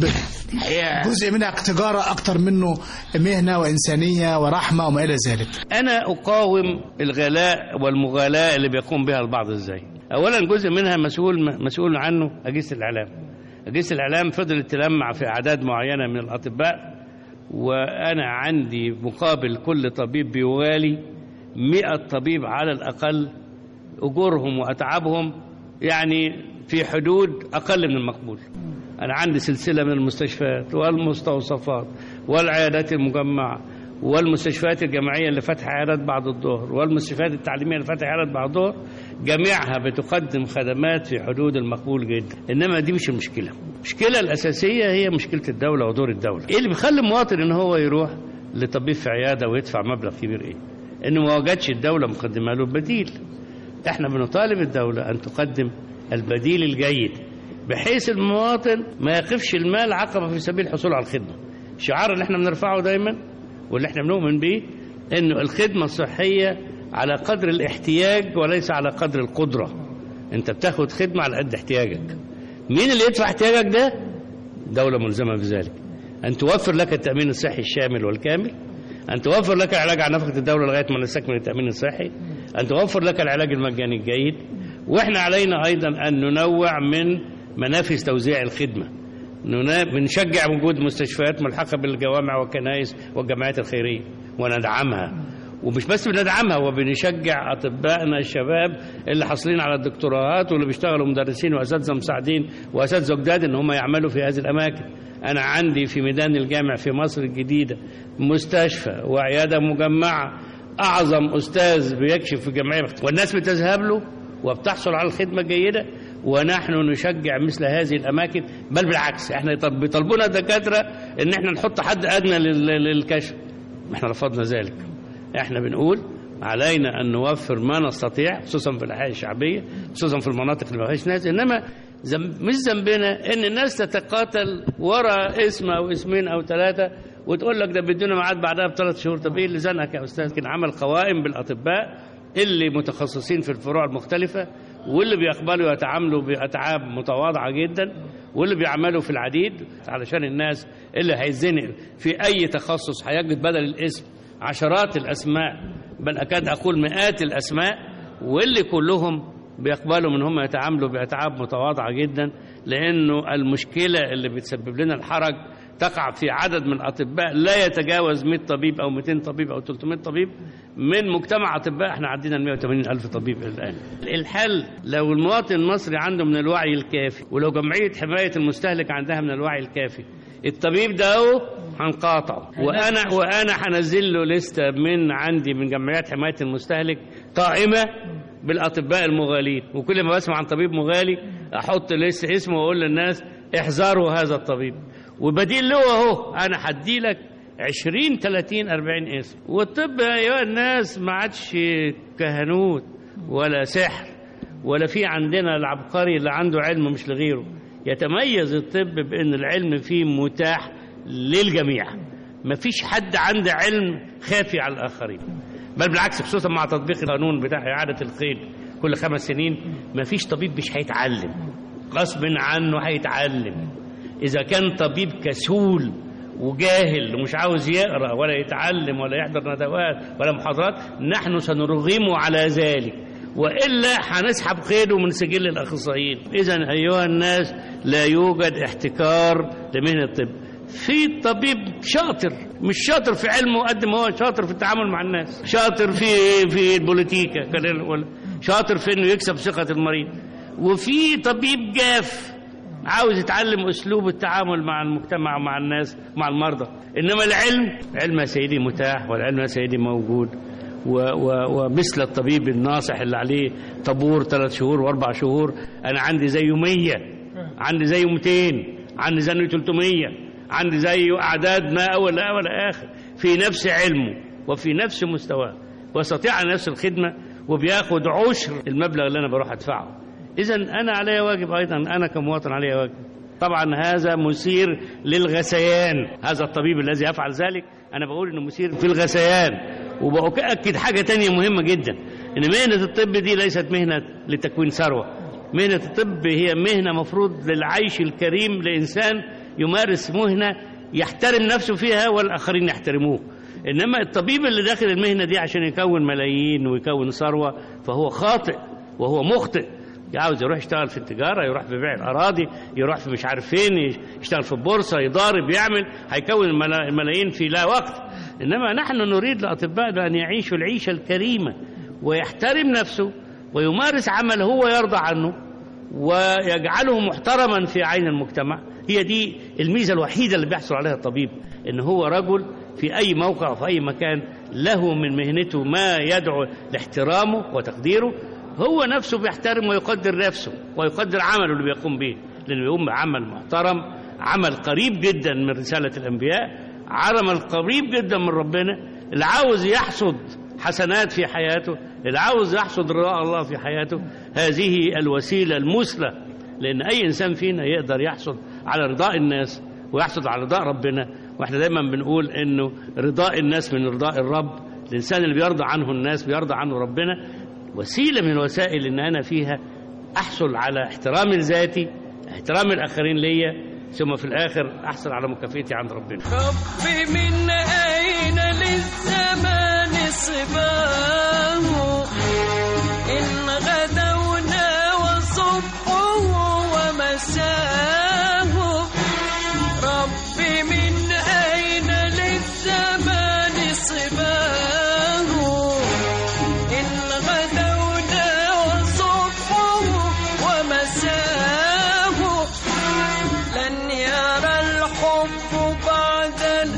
جزء منها تجاره اكتر منه مهنه وانسانيه ورحمه وما الى ذلك. انا اقاوم الغلاء والمغالاه اللي بيقوم بها البعض. ازاي؟ اولا جزء منها مسؤول مسؤول عنه اجهزه الاعلام. اجهزه الاعلام فضلت تلمع في اعداد معينه من الاطباء، وانا عندي مقابل كل طبيب بيوالي مئة طبيب على الاقل أجورهم وأتعابهم يعني في حدود أقل من المقبول. أنا عندي سلسلة من المستشفيات والمستوصفات والعيادات المجمعة والمستشفيات الجامعية اللي فاتحة عيادات بعد الظهر والمستشفيات التعليمية اللي فاتحة عيادات بعد الظهر، جميعها بتقدم خدمات في حدود المقبول جدا. إنما دي مش المشكلة. المشكلة الأساسية هي مشكلة الدولة ودور الدولة. إيه اللي بيخلي المواطن إن هو يروح لطبيب في عيادة ويدفع مبلغ كبير؟ إيه؟ إنه ما وجدش الدولة مقدمة له البديل. إحنا بنطالب الدولة أن تقدم البديل الجيد بحيث المواطن ما يقفش المال عقبة في سبيل الحصول على الخدمة. الشعار اللي احنا بنرفعه دايما واللي احنا بنؤمن به انه الخدمة الصحية على قدر الاحتياج وليس على قدر القدرة. انت بتاخد خدمة على قد احتياجك. مين اللي يدفع احتياجك ده؟ دولة ملزمة بذلك، ان توفر لك التأمين الصحي الشامل والكامل، ان توفر لك العلاج على نفقة الدولة لغاية ما نستكمل التأمين الصحي، ان توفر لك العلاج المجاني الجيد. واحنا علينا ايضا ان ننوع من منافذ توزيع الخدمة، بنشجع وجود مستشفيات ملحقة بالجوامع والكنائس والجمعيات الخيرية وندعمها. ومش بس بندعمها، وبنشجع أطبائنا الشباب اللي حاصلين على الدكتوراهات واللي بيشتغلوا مدرسين وأساتذة مساعدين وأساتذة جداد إن هم يعملوا في هذه الأماكن. أنا عندي في ميدان الجامع في مصر الجديدة مستشفى وعيادة مجمعة، أعظم أستاذ بيكشف في الجمعية والناس بتذهب له وبتحصل على الخدمة الجيدة، ونحن نشجع مثل هذه الأماكن. بل بالعكس احنا بيطلبونا الدكاترة ان احنا نحط حد أدنى للكشف، احنا رفضنا ذلك. احنا بنقول علينا أن نوفر ما نستطيع خصوصا في الأحياء الشعبية، خصوصا في المناطق اللي ما فيهاش ناس. إنما مش ذنبنا ان الناس تتقاتل ورا اسم أو اسمين أو ثلاثة وتقول لك ده بدون ميعاد بعدها بثلاث شهور. طب ايه اللي زنقك يا أستاذ؟ كان عمل قوائم بالأطباء اللي متخصصين في الفروع المختلفة واللي بيقبلوا يتعاملوا بأتعاب متواضعة جدا واللي بيعملوا في العديد، علشان الناس اللي هيزنق في أي تخصص هيجد بدل الاسم عشرات الأسماء، بل أكاد أقول مئات الأسماء، واللي كلهم بيقبلوا من هم يتعاملوا بأتعاب متواضعة جدا. لأنه المشكلة اللي بتسبب لنا الحرج تقع في عدد من الأطباء لا يتجاوز مئة طبيب أو مئتين طبيب أو ثلاثمئة طبيب من مجتمع أطباء. احنا عدينا مئة وثمانين ألف طبيب الآن. الحل لو المواطن المصري عنده من الوعي الكافي، ولو جمعية حماية المستهلك عندها من الوعي الكافي، الطبيب ده اهو هنقاطعه. وأنا وأنا هنزل له لستة من عندي من جمعيات حماية المستهلك قائمة بالأطباء المغالين، وكل ما بسمع عن طبيب مغالي أحط لسه اسمه وأقول للناس احذروا هذا الطبيب. وبديل له اهو، انا هدي لك عشرين ثلاثين أربعين اسم. والطب يا ايها الناس ما عادش كهنوت ولا سحر، ولا في عندنا العبقري اللي عنده علم مش لغيره. يتميز الطب بان العلم فيه متاح للجميع، ما فيش حد عنده علم خافي على الاخرين. بل بالعكس، خصوصا مع تطبيق القانون بتاع اعاده القيد كل خمس سنين، ما فيش طبيب مش هيتعلم، غصب عنه هيتعلم. إذا كان طبيب كسول وجاهل ومش عاوز يقرأ ولا يتعلم ولا يحضر ندوات ولا محاضرات، نحن سنرغمه على ذلك، وإلا هنسحب قيده من سجل الأخصائيين. إذن أيها الناس، لا يوجد احتكار لمهنة الطب. في طبيب شاطر، مش شاطر في علمه قد ما هو شاطر في التعامل مع الناس، شاطر في في البوليتيكا، شاطر في إنه يكسب ثقة المريض. وفي طبيب جاف عاوز يتعلم أسلوب التعامل مع المجتمع ومع الناس مع المرضى. إنما العلم، علم يا سيدي متاح، والعلم يا سيدي موجود. ومثل الطبيب الناصح اللي عليه طابور ثلاث شهور وأربع شهور، أنا عندي زيه مية، عندي زيه مئتين، عندي زيه ثلاثمية، عندي زيه أعداد ما أول لا ولا آخر، في نفس علمه وفي نفس مستواه، واستطيع على نفس الخدمة، وبياخد عشر المبلغ اللي أنا بروح أدفعه. إذن أنا علي واجب أيضا، أنا كمواطن علي واجب. طبعا هذا مثير للغثيان، هذا الطبيب الذي يفعل ذلك أنا بقول إنه مثير في الغثيان. وبأكد حاجة تانية مهمة جدا، إن مهنة الطب دي ليست مهنة لتكوين ثروة. مهنة الطب هي مهنة مفروض للعيش الكريم لإنسان يمارس مهنة يحترم نفسه فيها والآخرين يحترموه. إنما الطبيب اللي داخل المهنة دي عشان يكون ملايين ويكون ثروة فهو خاطئ وهو مخطئ. عاوز يروح يشتغل في التجارة، يروح في بيع الأراضي، يروح في مش عارف فين، يشتغل في البورصة، يضارب، يعمل، هيكون الملايين في لا وقت. إنما نحن نريد لأطبائنا أن يعيشوا العيشة الكريمة ويحترم نفسه ويمارس عمل هو يرضى عنه ويجعله محترما في عين المجتمع. هي دي الميزة الوحيدة اللي بيحصل عليها الطبيب، إن هو رجل في أي موقع أو في أي مكان له من مهنته ما يدعو لاحترامه وتقديره، هو نفسه بيحترم ويقدر نفسه ويقدر عمله اللي بيقوم به، لأنه بيقوم بعمل محترم، عمل قريب جدا من رسالة الأنبياء، عمل قريب جدا من ربنا. اللي عاوز يحصد حسنات في حياته، اللي عاوز يحصد رضا الله في حياته، هذه الوسيلة المثلى، لأن أي إنسان فينا يقدر يحصد على رضاء الناس ويحصد على رضاء ربنا. واحنا دايما بنقول إنه رضاء الناس من رضاء الرب. الإنسان اللي بيرضى عنه الناس بيرضى عنه ربنا. وسيلة من الوسائل إن أنا فيها أحصل على احترام ذاتي، احترام الآخرين ليا، ثم في الآخر أحصل على مكافئتي عند ربنا. رب من أين للزمان صباه إن غدونا وصبحه ومساه. رب من أين للزمان صباه إن غدونا وصبحه ومساه. لن يرى الحب بعدنا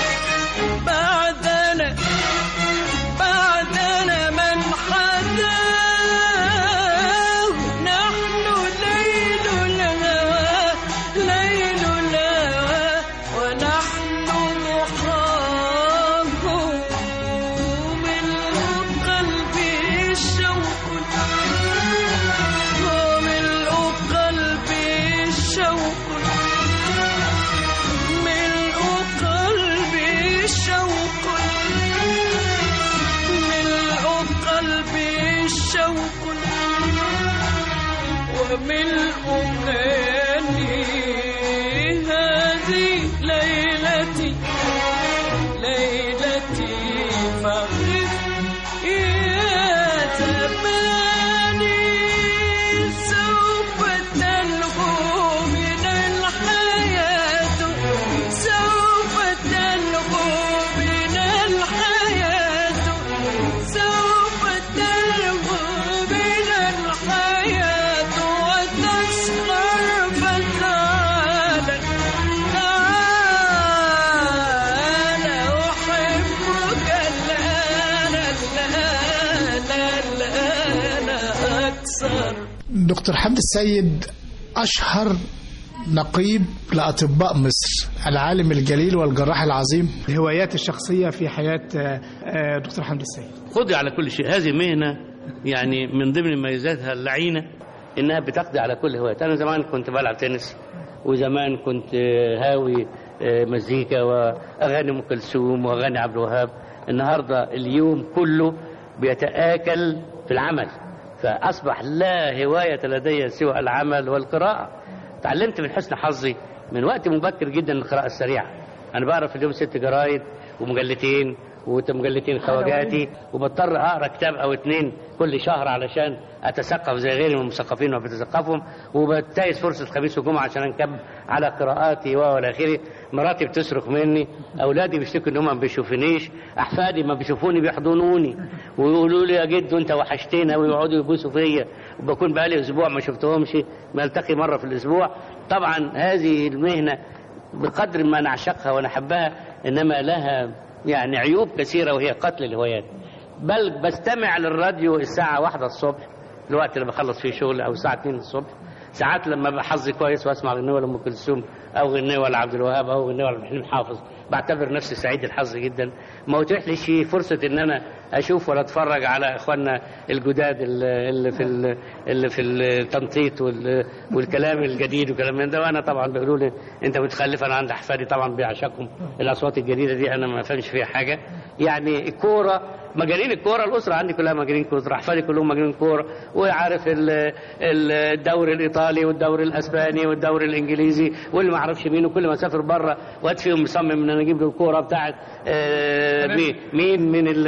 بعدنا بعدنا من حداه. نحن ليل الهوى ليل الهوى ونحن ضحاه. ملء قلبي شوق وملء قلبي شوق ملء قلبي شوق ملء قلبي شوق وملء غني. هذه ليلتي ليلتي فغف يا زماني. سوف تلهو من الحياة سوف تلهو من الحياة سوف تلهو من الحياة وتسخر. فتعالى تعالى أحبك الآن الآن الآن أكثر. دكتور حمدي السيد أشهر نقيب لأطباء مصر، العالم الجليل والجراح العظيم. الهوايات الشخصية في حياة آه، دكتور حمدي السيد. خذي على كل شيء. هذه مهنة يعني من ضمن مميزاتها اللعينة إنها بتقضي على كل هوايات. أنا زمان كنت بلعب تنس، وزمان كنت هاوي مزيكا وأغاني أم كلثوم وأغاني عبد الوهاب. النهاردة اليوم كله بيتآكل في العمل، فأصبح لا هواية لدي سوى العمل والقراءة. تعلمت من حسن حظي من وقت مبكر جدا القراءة السريعة. أنا بقرأ في اليوم ست جرايد ومجلتين ومجلتين خواجاتي، وبضطر أقرأ كتاب أو اتنين كل شهر علشان أتثقف زي غيري من المثقفين وبتثقفهم، وبتايز فرصة خميس وجمعة عشان أنكب على قراءاتي وإلى آخره. مراتي بتصرخ مني، أولادي بيشتكوا إن هم ما بيشوفونيش، أحفادي ما بيشوفوني بيحضنوني ويقولوا لي يا جدو أنت وحشتنا، ويقعدوا يبوسوا فيا، وبكون بقالي أسبوع ما شفتهمش، بنلتقي مرة في الأسبوع. طبعا هذه المهنة بقدر ما نعشقها ونحبها إنما لها يعني عيوب كثيرة، وهي قتل الهوايات. بل بستمع للراديو الساعة واحدة الصبح، الوقت اللي بخلص فيه شغل، أو الساعة اتنين الصبح. ساعات لما بحظي كويس واسمع غنوة لأم كلثوم أو غنوة لعبد الوهاب أو غنوة لحليم حافظ، بعتبر نفسي سعيد الحظ جدا. ما اتيح لي فرصة إن أنا أشوف ولا أتفرج على إخواننا الجداد اللي في اللي في التنطيط والكلام الجديد وكلام من ده. وأنا طبعا بيقولوا لي أنت متخلف. أنا عندي أحفادي طبعا بيعشقهم الأصوات الجديدة دي، أنا ما فهمش فيها حاجة. يعني الكورة، مجانين الكورة، الأسرة عندي كلها مجانين كورة، أحفادي كلهم مجانين كورة، وعارف الدوري الإيطالي والدوري الأسباني والدوري الإنجليزي واللي ما أعرفش مين. وكل ما أسافر بره وقت فيهم مصمم إن أنا أجيب له الكورة بتاعت آه مين من الرقم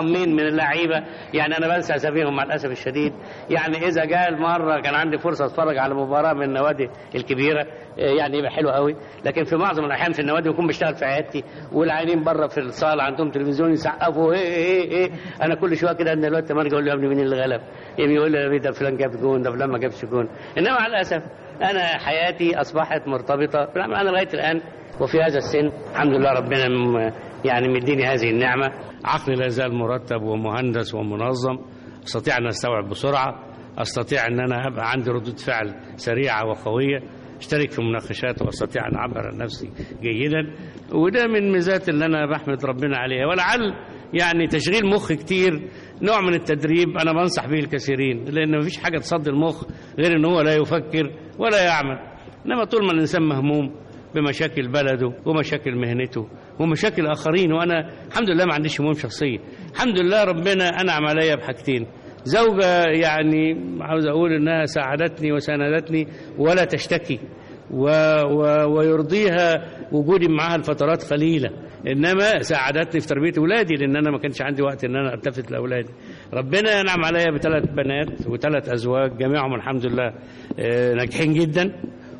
رقمين من اللعيبه، يعني انا بنسى اساميهم مع الاسف الشديد. يعني اذا جاء مره كان عندي فرصه اتفرج على مباراه من النوادي الكبيره يعني يبقى حلو قوي، لكن في معظم الاحيان في النوادي بكون بشتغل في عيادتي والعينين بره في الصاله عندهم تلفزيون يسقفوا ايه ايه ايه. انا كل شويه كده ان الوقت ما اقول له يا ابني مين اللي غلب، يعني يقول لي ده فلان جاب جون، ده فلان ما جابش جون. انما مع الاسف انا حياتي اصبحت مرتبطه، انا لغايه الان وفي هذا السن الحمد لله ربنا يعني مديني هذه النعمه. عقلي لا يزال مرتب ومهندس ومنظم، استطيع ان استوعب بسرعه، استطيع ان انا ابقى عندي ردود فعل سريعه وقويه، اشترك في مناقشات واستطيع ان اعبر عن نفسي جيدا، وده من ميزات اللي انا بحمد ربنا عليها. ولعل يعني تشغيل مخ كتير نوع من التدريب انا بنصح به الكثيرين، لان مفيش حاجه تصدي المخ غير ان هو لا يفكر ولا يعمل. انما طول ما الانسان مهموم بمشاكل بلده ومشاكل مهنته ومشاكل اخرين، وانا الحمد لله ما عنديش هموم شخصيه، الحمد لله ربنا انعم عليا بحاجتين، زوجه يعني عاوز اقول انها ساعدتني وساندتني ولا تشتكي، و و ويرضيها وجودي معها الفترات قليله، انما ساعدتني في تربيه اولادي لان انا ما كانش عندي وقت ان انا التفت لاولادي. ربنا ينعم عليا بثلاث بنات وثلاث ازواج جميعهم الحمد لله ناجحين جدا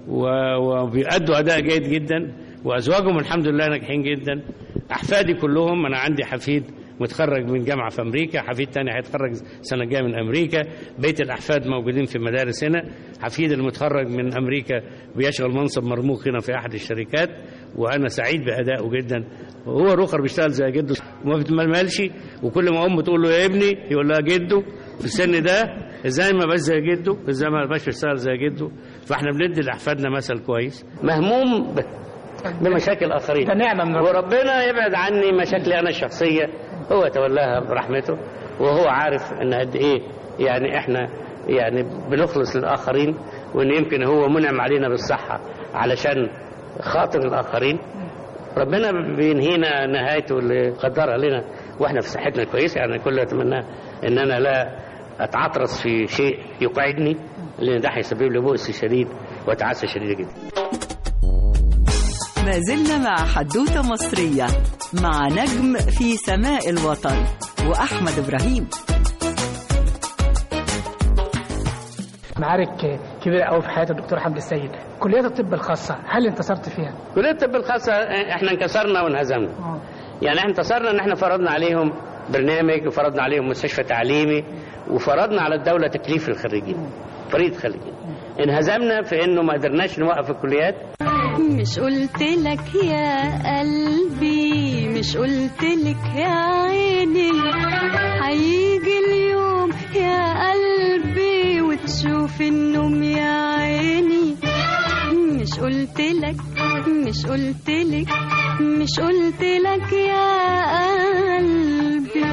وبيأدوا اداء جيد جدا، وازواجهم الحمد لله ناجحين جدا. احفادي كلهم، انا عندي حفيد متخرج من جامعه في امريكا، حفيد تاني هيتخرج السنه الجايه من امريكا، بقيه الاحفاد موجودين في مدارس هنا. حفيد المتخرج من امريكا بيشغل منصب مرموق هنا في احد الشركات، وانا سعيد بادائه جدا. وهو روخر بيشتغل زي جده وما بيتململش، وكل ما امه تقول له يا ابني يقول لها جده في السن ده ازاي ما بقاش زي جده، ازاي ما بقاش بيشتغل زي جده. فاحنا بندي لاحفادنا مثل كويس. مهموم بمشاكل الاخرين، ده نعمه من ربنا، وربنا يبعد عني مشاكلي انا الشخصيه، هو يتولاها برحمته، وهو عارف ان قد ايه يعني احنا يعني بنخلص للاخرين، وان يمكن هو منعم علينا بالصحه علشان خاطر الاخرين. ربنا بينهينا نهايته اللي قدرها لنا واحنا في صحتنا كويسه. يعني كل اللي اتمناه ان انا لا اتعطرس في شيء يقعدني، لان ده هيسبب لي بؤس شديد وتعاسه شديده جدا. ما زلنا مع حدوتة مصرية مع نجم في سماء الوطن وأحمد إبراهيم. معارك كبيرة قوي في حياة الدكتور حمدي السيد. كلية الطب الخاصة هل انتصرت فيها؟ كلية الطب الخاصة احنا انكسرنا وانهزمنا. أوه. يعني احنا انتصرنا ان احنا فرضنا عليهم برنامج وفرضنا عليهم مستشفى تعليمي وفرضنا على الدولة تكليف الخريجين، فريق خريجين. انهزمنا في انه ما قدرناش نوقف الكليات. مش قلت لك يا قلبي، مش قلت لك يا عيني، هيجي اليوم يا قلبي وتشوف النوم يا عيني. مش قلت لك مش قلت لك مش قلت لك يا قلبي.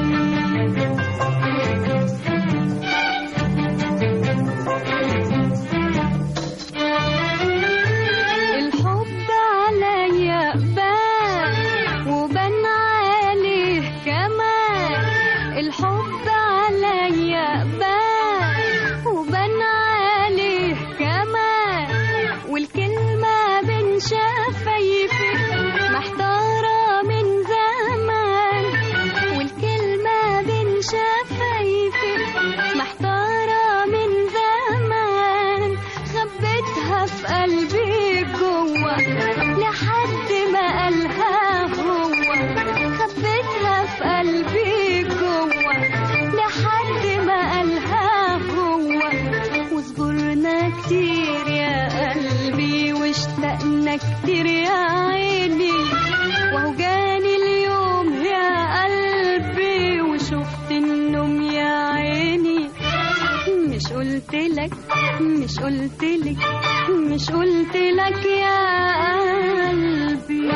كتير يا عيني وهو جاني اليوم يا قلبي وشفت النوم يا عيني. مش قلت لك مش قلت لك مش قلت لك يا قلبي.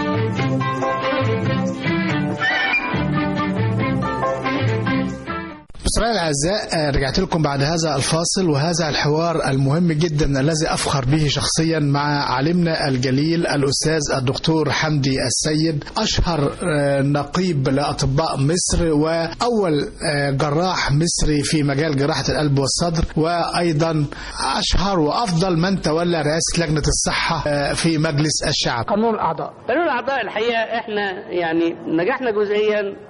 مستمعينا الاعزاء، رجعت لكم بعد هذا الفاصل وهذا الحوار المهم جدا الذي افخر به شخصيا مع عالمنا الجليل الاستاذ الدكتور حمدي السيد، اشهر نقيب لاطباء مصر واول جراح مصري في مجال جراحه القلب والصدر، وايضا اشهر وافضل من تولى رئاسه لجنه الصحه في مجلس الشعب. قانون الاعضاء قانون الاعضاء الحقيقه احنا يعني نجحنا جزئيا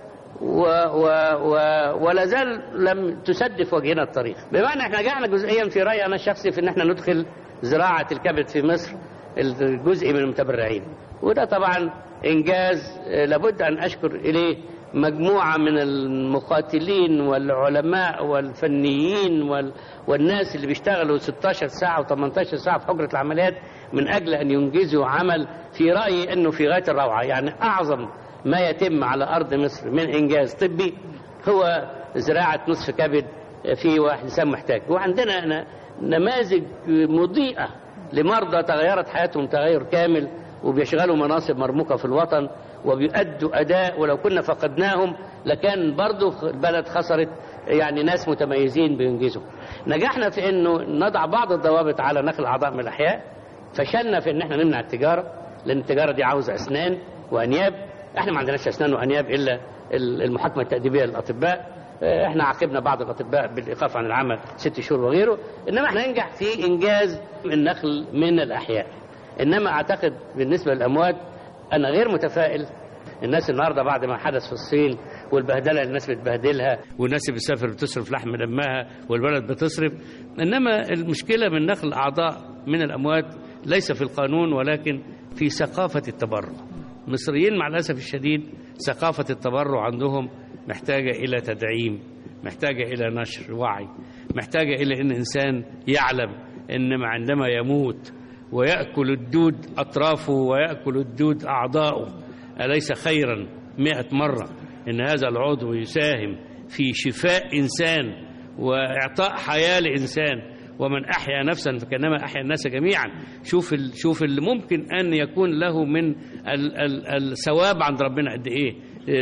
و و و ولا زال لم تسد في وجهنا الطريق. بمعنى احنا نجحنا جزئيا في رأيي أنا الشخصي في إن احنا ندخل زراعة الكبد في مصر الجزء من المتبرعين، وده طبعا إنجاز لابد أن أشكر إليه مجموعة من المقاتلين والعلماء والفنيين وال... والناس اللي بيشتغلوا ستاشر ساعة و18 ساعة في حجرة العمليات من أجل أن ينجزوا عمل في رأيي أنه في غاية الروعة. يعني أعظم ما يتم على أرض مصر من إنجاز طبي هو زراعة نصف كبد في واحد إنسان محتاج، وعندنا نماذج مضيئة لمرضى تغيرت حياتهم تغير كامل وبيشغلوا مناصب مرموقة في الوطن وبيؤدوا أداء، ولو كنا فقدناهم لكان برضو البلد خسرت يعني ناس متميزين بينجزوا. نجحنا في أنه نضع بعض الضوابط على نقل الأعضاء من الأحياء، فشلنا في أن احنا نمنع التجارة، لأن التجارة دي عاوزة أسنان وأنياب، احنا ما عندناش أسنان وأنياب إلا المحاكمة التأديبية للأطباء، احنا عاقبنا بعض الأطباء بالإيقاف عن العمل ست شهور وغيره، إنما احنا ننجح في إنجاز النقل من الأحياء. إنما أعتقد بالنسبة للأموات أنا غير متفائل. الناس النهاردة بعد ما حدث في الصين والبهدلة اللي الناس بتبهدلها والناس اللي بتسافر بتصرف لحم دمها والبلد بتصرف، إنما المشكلة من نقل الأعضاء من الأموات ليس في القانون ولكن في ثقافة التبرع. المصريين مع الأسف الشديد ثقافة التبرع عندهم محتاجة إلى تدعيم، محتاجة إلى نشر وعي، محتاجة إلى أن الإنسان يعلم أن عندما يموت ويأكل الدود أطرافه ويأكل الدود أعضاؤه أليس خيرا مئة مرة أن هذا العضو يساهم في شفاء إنسان وإعطاء حياة لإنسان، ومن أحيا نفسا فكأنما أحيا الناس جميعا. شوف شوف اللي ممكن أن يكون له من الثواب عند ربنا قد إيه.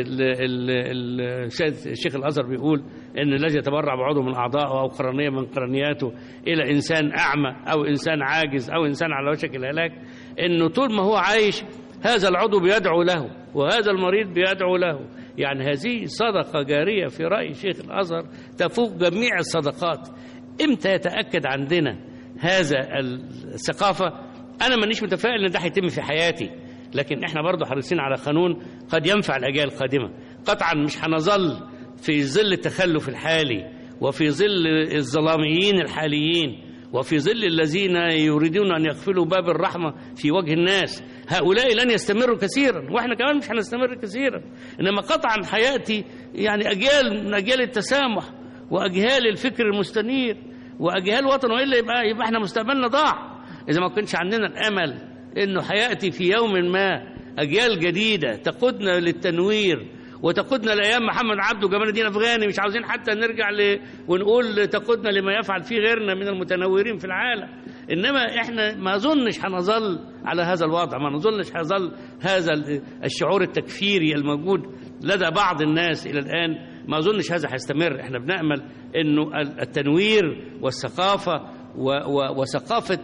الشيخ الأزهر بيقول إن الذي يتبرع بعضو من أعضائه أو قرنية من قرنياته إلى إنسان أعمى أو إنسان عاجز أو إنسان على وشك الهلاك، إنه طول ما هو عايش هذا العضو بيدعو له وهذا المريض بيدعو له. يعني هذه صدقة جارية في رأي شيخ الأزهر تفوق جميع الصدقات. إمتى يتأكد عندنا هذا الثقافة؟ أنا مانيش متفائل إن ده هيتم في حياتي، لكن إحنا برضو حريصين على قانون قد ينفع الأجيال القادمة. قطعا مش هنظل في ظل التخلف الحالي وفي ظل الظلاميين الحاليين وفي ظل الذين يريدون أن يقفلوا باب الرحمة في وجه الناس. هؤلاء لن يستمروا كثيرا وإحنا كمان مش هنستمر كثيرا، إنما قطعا حياتي يعني أجيال من أجيال التسامح وأجيال الفكر المستنير وأجيال وطن، وإلا يبقى, يبقى إحنا مستقبلنا ضاع إذا ما كنش عندنا الأمل إنه حياتي في يوم ما أجيال جديدة تقودنا للتنوير وتقودنا لأيام محمد عبده وجمال الدين أفغاني. مش عاوزين حتى نرجع ل... ونقول تقودنا لما يفعل فيه غيرنا من المتنورين في العالم، إنما إحنا ما أظنش هنظل على هذا الوضع، ما نظنش هيظل هذا الشعور التكفيري الموجود لدى بعض الناس إلى الآن، ما أظنش هذا هيستمر. إحنا بنأمل إنه التنوير والثقافة و... و... وثقافة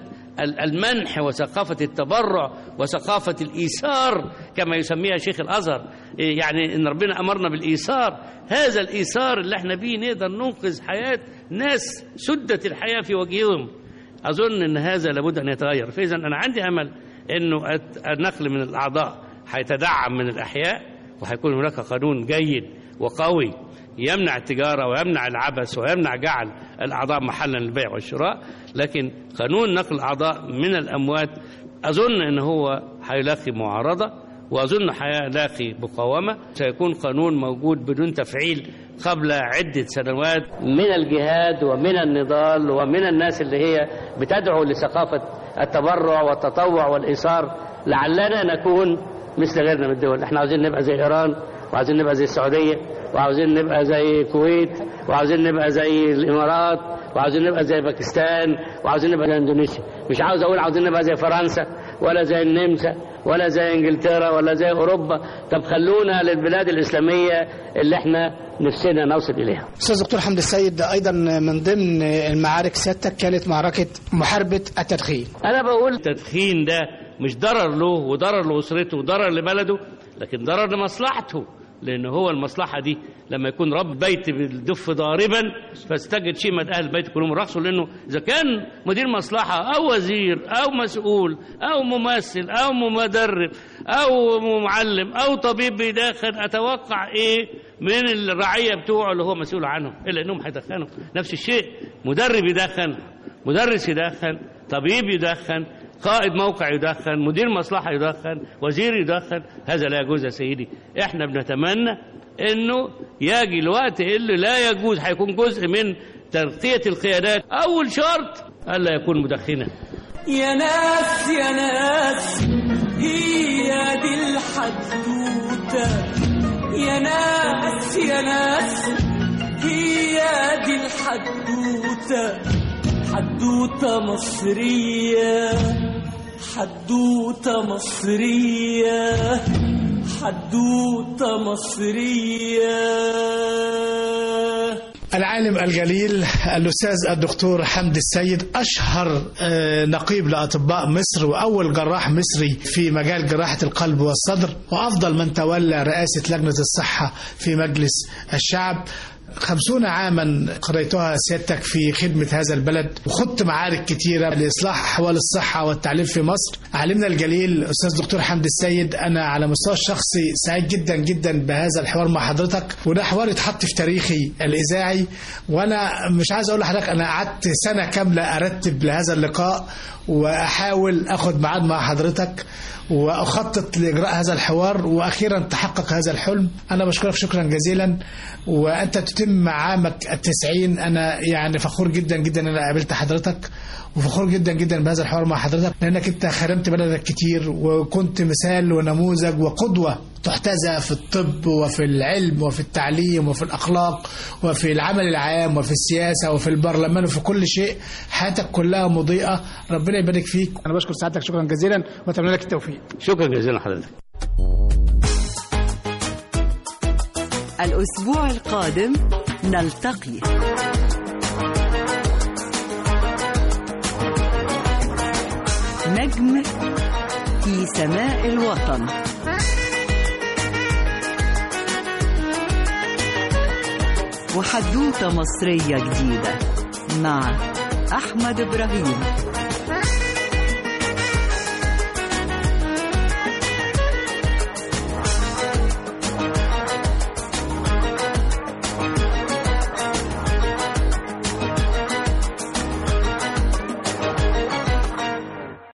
المنح وثقافة التبرع وثقافة الإيثار كما يسميها شيخ الأزهر، يعني إن ربنا أمرنا بالإيثار، هذا الإيثار اللي احنا بيه نقدر ننقذ حياة ناس سدت الحياة في وجههم. أظن إن هذا لابد أن يتغير. فإذا أنا عندي أمل إنه النقل من الأعضاء هيتدعم من الأحياء، وهيكون هناك قانون جيد وقوي يمنع التجارة ويمنع العبث ويمنع جعل الأعضاء محلا للبيع والشراء. لكن قانون نقل الأعضاء من الأموات أظن أنه هو هيلاقي معارضة، وأظن هيلاقي مقاومة. سيكون قانون موجود بدون تفعيل قبل عدة سنوات من الجهاد ومن النضال ومن الناس اللي هي بتدعو لثقافة التبرع والتطوع والإيثار، لعلنا نكون مثل غيرنا من الدول. احنا عاوزين نبقى زي إيران، وعاوزين نبقى زي السعودية، وعاوزين نبقى زي الكويت، وعاوزين نبقى زي الإمارات، وعاوزين نبقى زي باكستان، وعاوزين نبقى زي اندونيسيا. مش عاوز اقول عاوزين نبقى زي فرنسا ولا زي النمسا ولا زي انجلترا ولا زي اوروبا. طب خلونا للبلاد الاسلاميه اللي احنا نفسنا نوصل اليها. استاذ دكتور حمدي السيد، ايضا من ضمن المعارك سيادتك كانت معركه محاربه التدخين. انا بقول التدخين ده مش ضرر له وضرر لاسرته وضرر لبلده، لكن ضرر لمصلحته، لأن هو المصلحة دي لما يكون رب بيت بالدف ضاربا فاستجد شيمة أهل البيت كلهم رقصوا، لأنه إذا كان مدير مصلحة أو وزير أو مسؤول أو ممثل أو مدرب أو معلم أو طبيب بيداخل، أتوقع إيه من الرعية بتوعه اللي هو مسؤول عنهم، إلا إنهم هيدخنوا. نفس الشيء مدرب يدخن، مدرس يدخن، طبيب يدخن، قائد موقع يدخن، مدير مصلحة يدخن، وزير يدخن. هذا لا يجوز يا سيدي. احنا بنتمنى انه يجي الوقت اللي لا يجوز، هيكون جزء من ترقية القيادات. اول شرط الا يكون مدخنا. يا ناس يا ناس هي دي الحدوتة، يا ناس يا ناس هي دي الحدوتة، حدوتة مصرية، حدوتة مصرية، حدوتة مصرية. العالم الجليل الأستاذ الدكتور حمدي السيد، أشهر نقيب لأطباء مصر وأول جراح مصري في مجال جراحة القلب والصدر، وأفضل من تولى رئاسة لجنة الصحة في مجلس الشعب. خمسون عاما قضيتها سيادتك في خدمة هذا البلد، وخضت معارك كتيرة لإصلاح أحوال الصحة والتعليم في مصر. علمنا الجليل أستاذ دكتور حمدي السيد، أنا على مستوى الشخصي سعيد جدا جدا بهذا الحوار مع حضرتك، وده حوار اتحط في تاريخي الإذاعي. وأنا مش عايز أقول لحضرتك أنا قعدت سنة كاملة أرتب لهذا اللقاء وأحاول أخذ ميعاد مع حضرتك وأخطط لإجراء هذا الحوار، وأخيرا تحقق هذا الحلم. أنا بشكرك شكرا جزيلا، وأنت تتم عامك التسعين. أنا يعني فخور جدا جدا أن أنا قابلت حضرتك، وفخور جدا جدا بهذا الحوار مع حضرتك، لأنك أنت خدمت بلدك كتير وكنت مثال ونموذج وقدوة تحتذى في الطب وفي العلم وفي التعليم وفي الأخلاق وفي العمل العام وفي السياسة وفي البرلمان وفي كل شيء. حياتك كلها مضيئة، ربنا يبارك فيك. أنا بشكر سعادتك شكرا جزيلا وأتمنى لك التوفيق. شكرا جزيلا حضرتك. الأسبوع القادم نلتقي. نجم في سماء الوطن. وحدوتة مصرية جديدة مع أحمد إبراهيم.